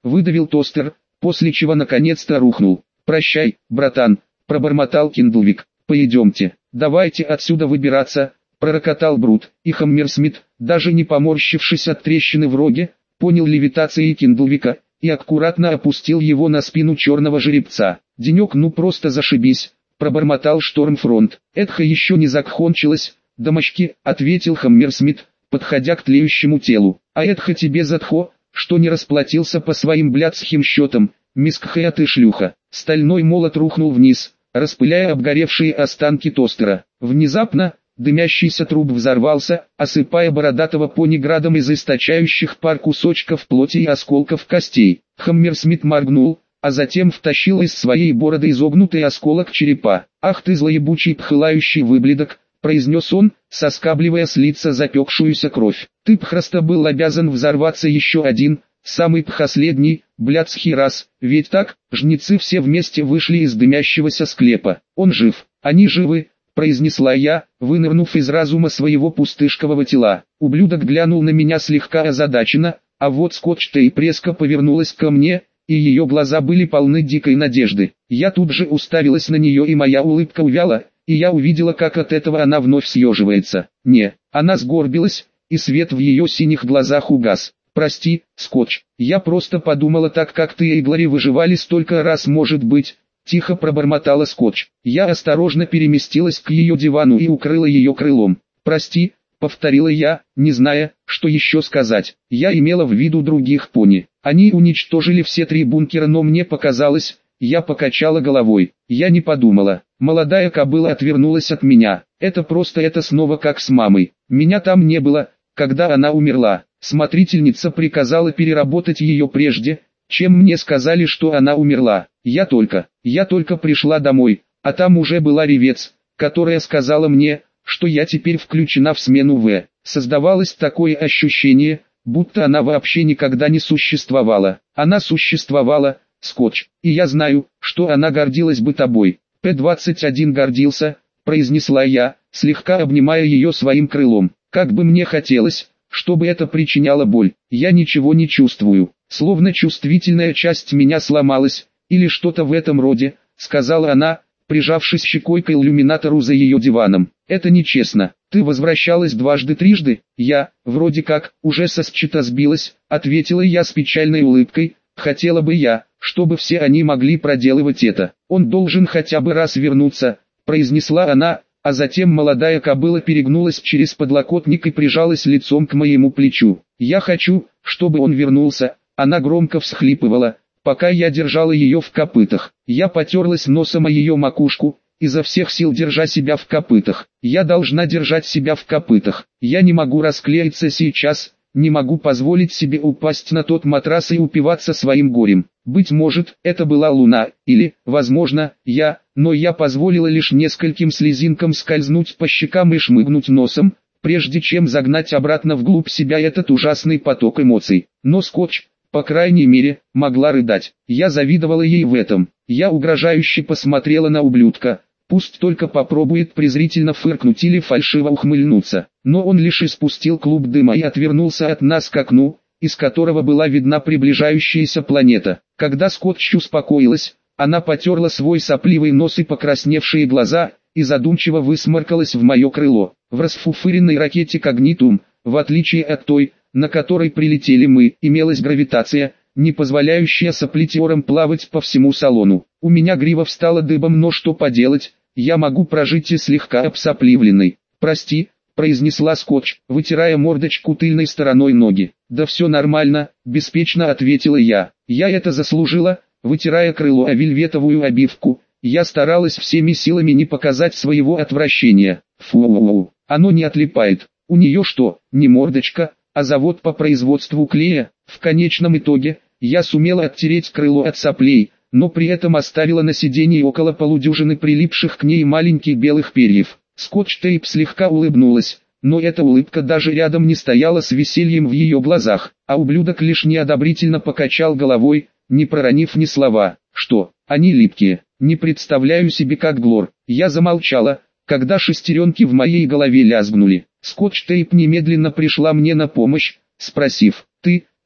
выдавил тостер, после чего наконец-то рухнул. «Прощай, братан», пробормотал Киндлвик. «Пойдемте, давайте отсюда выбираться», пророкотал Брут, и Хаммерсмит, даже не поморщившись от трещины в роге, понял левитации Киндлвика и аккуратно опустил его на спину черного жеребца. «Денек ну просто зашибись», пробормотал Штормфронт. «Этха еще не закончилась, дамочки», ответил Хаммерсмит, подходя к тлеющему телу. «А этха тебе затхо, что не расплатился по своим блядским счетам, мискхая ты шлюха». Стальной молот рухнул вниз, распыляя обгоревшие останки тостера. Внезапно, дымящийся труп взорвался, осыпая бородатого пони градом из источающих пар кусочков плоти и осколков костей. Хаммерсмит моргнул, а затем втащил из своей бороды изогнутый осколок черепа. «Ах ты злоебучий пхылающий выблядок», произнес он, соскабливая с лица запекшуюся кровь. «Ты пхроста был обязан взорваться еще один, самый пхоследний, блядский раз, ведь так?» Жнецы все вместе вышли из дымящегося склепа. «Он жив, они живы», произнесла я, вынырнув из разума своего пустышкового тела. Ублюдок глянул на меня слегка озадаченно, а вот Скотч-Тейп резко повернулась ко мне, и ее глаза были полны дикой надежды. Я тут же уставилась на нее, и моя улыбка увяла, и я увидела, как от этого она вновь съеживается. Не, она сгорбилась, и свет в ее синих глазах угас. «Прости, Скотч, я просто подумала, так как ты и Глори выживали столько раз, может быть», тихо пробормотала Скотч. Я осторожно переместилась к ее дивану и укрыла ее крылом. «Прости», повторила я, не зная, что еще сказать. Я имела в виду других пони. Они уничтожили все три бункера, но мне показалось, я покачала головой. Я не подумала. Молодая кобыла отвернулась от меня. Это просто это снова как с мамой. Меня там не было, когда она умерла. Смотрительница приказала переработать ее прежде, чем мне сказали, что она умерла. Я только, я только пришла домой, а там уже была Ревец, которая сказала мне, что я теперь включена в смену В. Создавалось такое ощущение, будто она вообще никогда не существовала. Она существовала, Скотч, и я знаю, что она гордилась бы тобой. П двадцать один гордился, произнесла я, слегка обнимая ее своим крылом. Как бы мне хотелось, чтобы это причиняло боль. Я ничего не чувствую, словно чувствительная часть меня сломалась, или что-то в этом роде, сказала она, прижавшись щекой к иллюминатору за ее диваном. Это нечестно. Ты возвращалась дважды-трижды? Я, вроде как, уже со счета сбилась, ответила я с печальной улыбкой. Хотела бы я, чтобы все они могли проделывать это. Он должен хотя бы раз вернуться, произнесла она, а затем молодая кобыла перегнулась через подлокотник и прижалась лицом к моему плечу. Я хочу, чтобы он вернулся. Она громко всхлипывала, пока я держала ее в копытах. Я потерлась носом о ее макушку, изо всех сил держа себя в копытах. Я должна держать себя в копытах. Я не могу расклеиться сейчас, не могу позволить себе упасть на тот матрас и упиваться своим горем. Быть может, это была луна, или, возможно, я, но я позволила лишь нескольким слезинкам скользнуть по щекам и шмыгнуть носом, прежде чем загнать обратно вглубь себя этот ужасный поток эмоций. Но Скотч, по крайней мере, могла рыдать. Я завидовала ей в этом. Я угрожающе посмотрела на ублюдка. Пусть только попробует презрительно фыркнуть или фальшиво ухмыльнуться. Но он лишь испустил клуб дыма и отвернулся от нас к окну, из которого была видна приближающаяся планета. Когда Скотч успокоилась, она потерла свой сопливый нос и покрасневшие глаза, и задумчиво высморкалась в мое крыло. В расфуфыренной ракете Когнитум, в отличие от той, на которой прилетели мы, имелась гравитация, не позволяющая соплетерам плавать по всему салону. У меня грива встала дыбом, но что поделать, я могу прожить и слегка обсопливленной. «Прости», произнесла Скотч, вытирая мордочку тыльной стороной ноги. «Да все нормально», беспечно ответила я. «Я это заслужила», вытирая крыло о вельветовую обивку. Я старалась всеми силами не показать своего отвращения. Фу, оно не отлипает. У нее что, не мордочка, а завод по производству клея? В конечном итоге, я сумела оттереть крыло от соплей, но при этом оставила на сиденье около полудюжины прилипших к ней маленьких белых перьев. Скотч-Тейп слегка улыбнулась, но эта улыбка даже рядом не стояла с весельем в ее глазах, а ублюдок лишь неодобрительно покачал головой, не проронив ни слова. «Что, они липкие? Не представляю себе, как Глор». Я замолчала, когда шестеренки в моей голове лязгнули. Скотч-Тейп немедленно пришла мне на помощь, спросив: «Ты,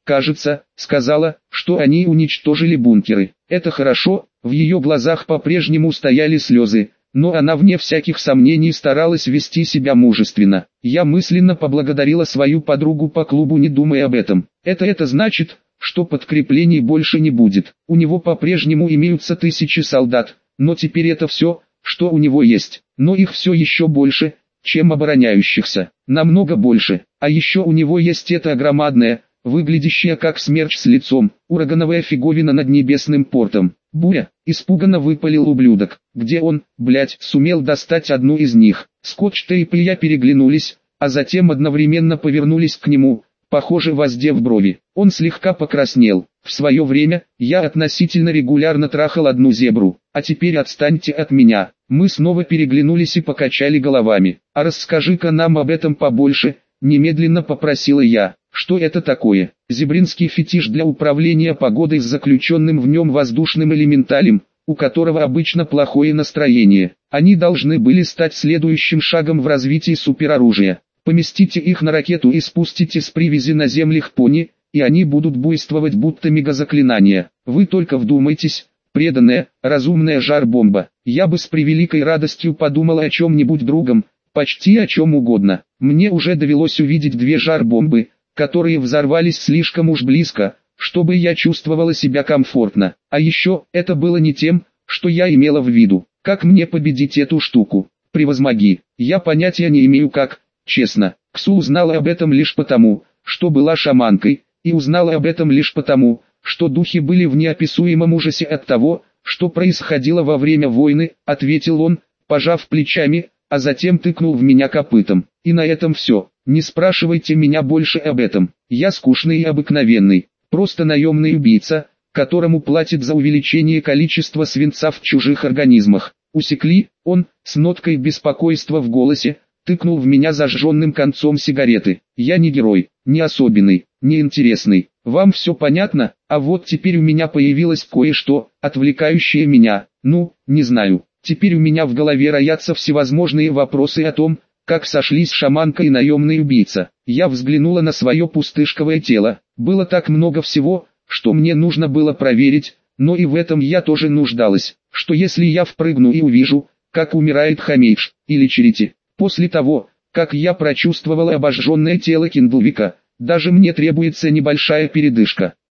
кажется, сказала, что они уничтожили бункеры. Это хорошо, в ее глазах по-прежнему стояли слезы, но она вне всяких сомнений старалась вести себя мужественно. Я мысленно поблагодарила свою подругу по клубу, не думая об этом. Это это значит, что подкреплений больше не будет. У него по-прежнему имеются тысячи солдат, но теперь это все, что у него есть. Но их все еще больше, чем обороняющихся. Намного больше. А еще у него есть эта громадная, выглядящая как смерч с лицом, урагановая фиговина над небесным портом. Буря, испуганно выпалил ублюдок. Где он, блять, сумел достать одну из них? Скотч-тейп и я переглянулись, а затем одновременно повернулись к нему, похоже, воздев брови. Он слегка покраснел. В свое время, я относительно регулярно трахал одну зебру, а теперь отстаньте от меня. Мы снова переглянулись и покачали головами. А расскажи-ка нам об этом побольше, немедленно попросила я. Что это такое? Зебринский фетиш для управления погодой с заключенным в нем воздушным элементалем, у которого обычно плохое настроение. Они должны были стать следующим шагом в развитии супероружия. Поместите их на ракету и спустите с привязи на землях пони, и они будут буйствовать будто мегазаклинания. Вы только вдумайтесь, преданная, разумная жар-бомба. Я бы с превеликой радостью подумала о чем-нибудь другом, почти о чем угодно. Мне уже довелось увидеть две жар-бомбы, которые взорвались слишком уж близко, чтобы я чувствовала себя комфортно. А еще, это было не тем, что я имела в виду. Как мне победить эту штуку? Превозмоги. Я понятия не имею как, честно. Ксу узнала об этом лишь потому, что была шаманкой, и узнала об этом лишь потому, что духи были в неописуемом ужасе от того, что происходило во время войны, ответил он, пожав плечами, а затем тыкнул в меня копытом. И на этом все. Не спрашивайте меня больше об этом. Я скучный и обыкновенный, просто наемный убийца, которому платят за увеличение количества свинца в чужих организмах. Усекли, он, с ноткой беспокойства в голосе, тыкнул в меня зажженным концом сигареты. Я не герой, не особенный, не интересный. Вам все понятно? А вот теперь у меня появилось кое-что, отвлекающее меня. Ну, не знаю. Теперь у меня в голове роятся всевозможные вопросы о том, как сошлись шаманка и наемный убийца. Я взглянула на свое пустышковое тело. Было так много всего, что мне нужно было проверить, но и в этом я тоже нуждалась. Что если я впрыгну и увижу, как умирает Хамейдж, или Черити? После того, как я прочувствовала обожженное тело Киндлвика, даже мне требуется небольшая передышка.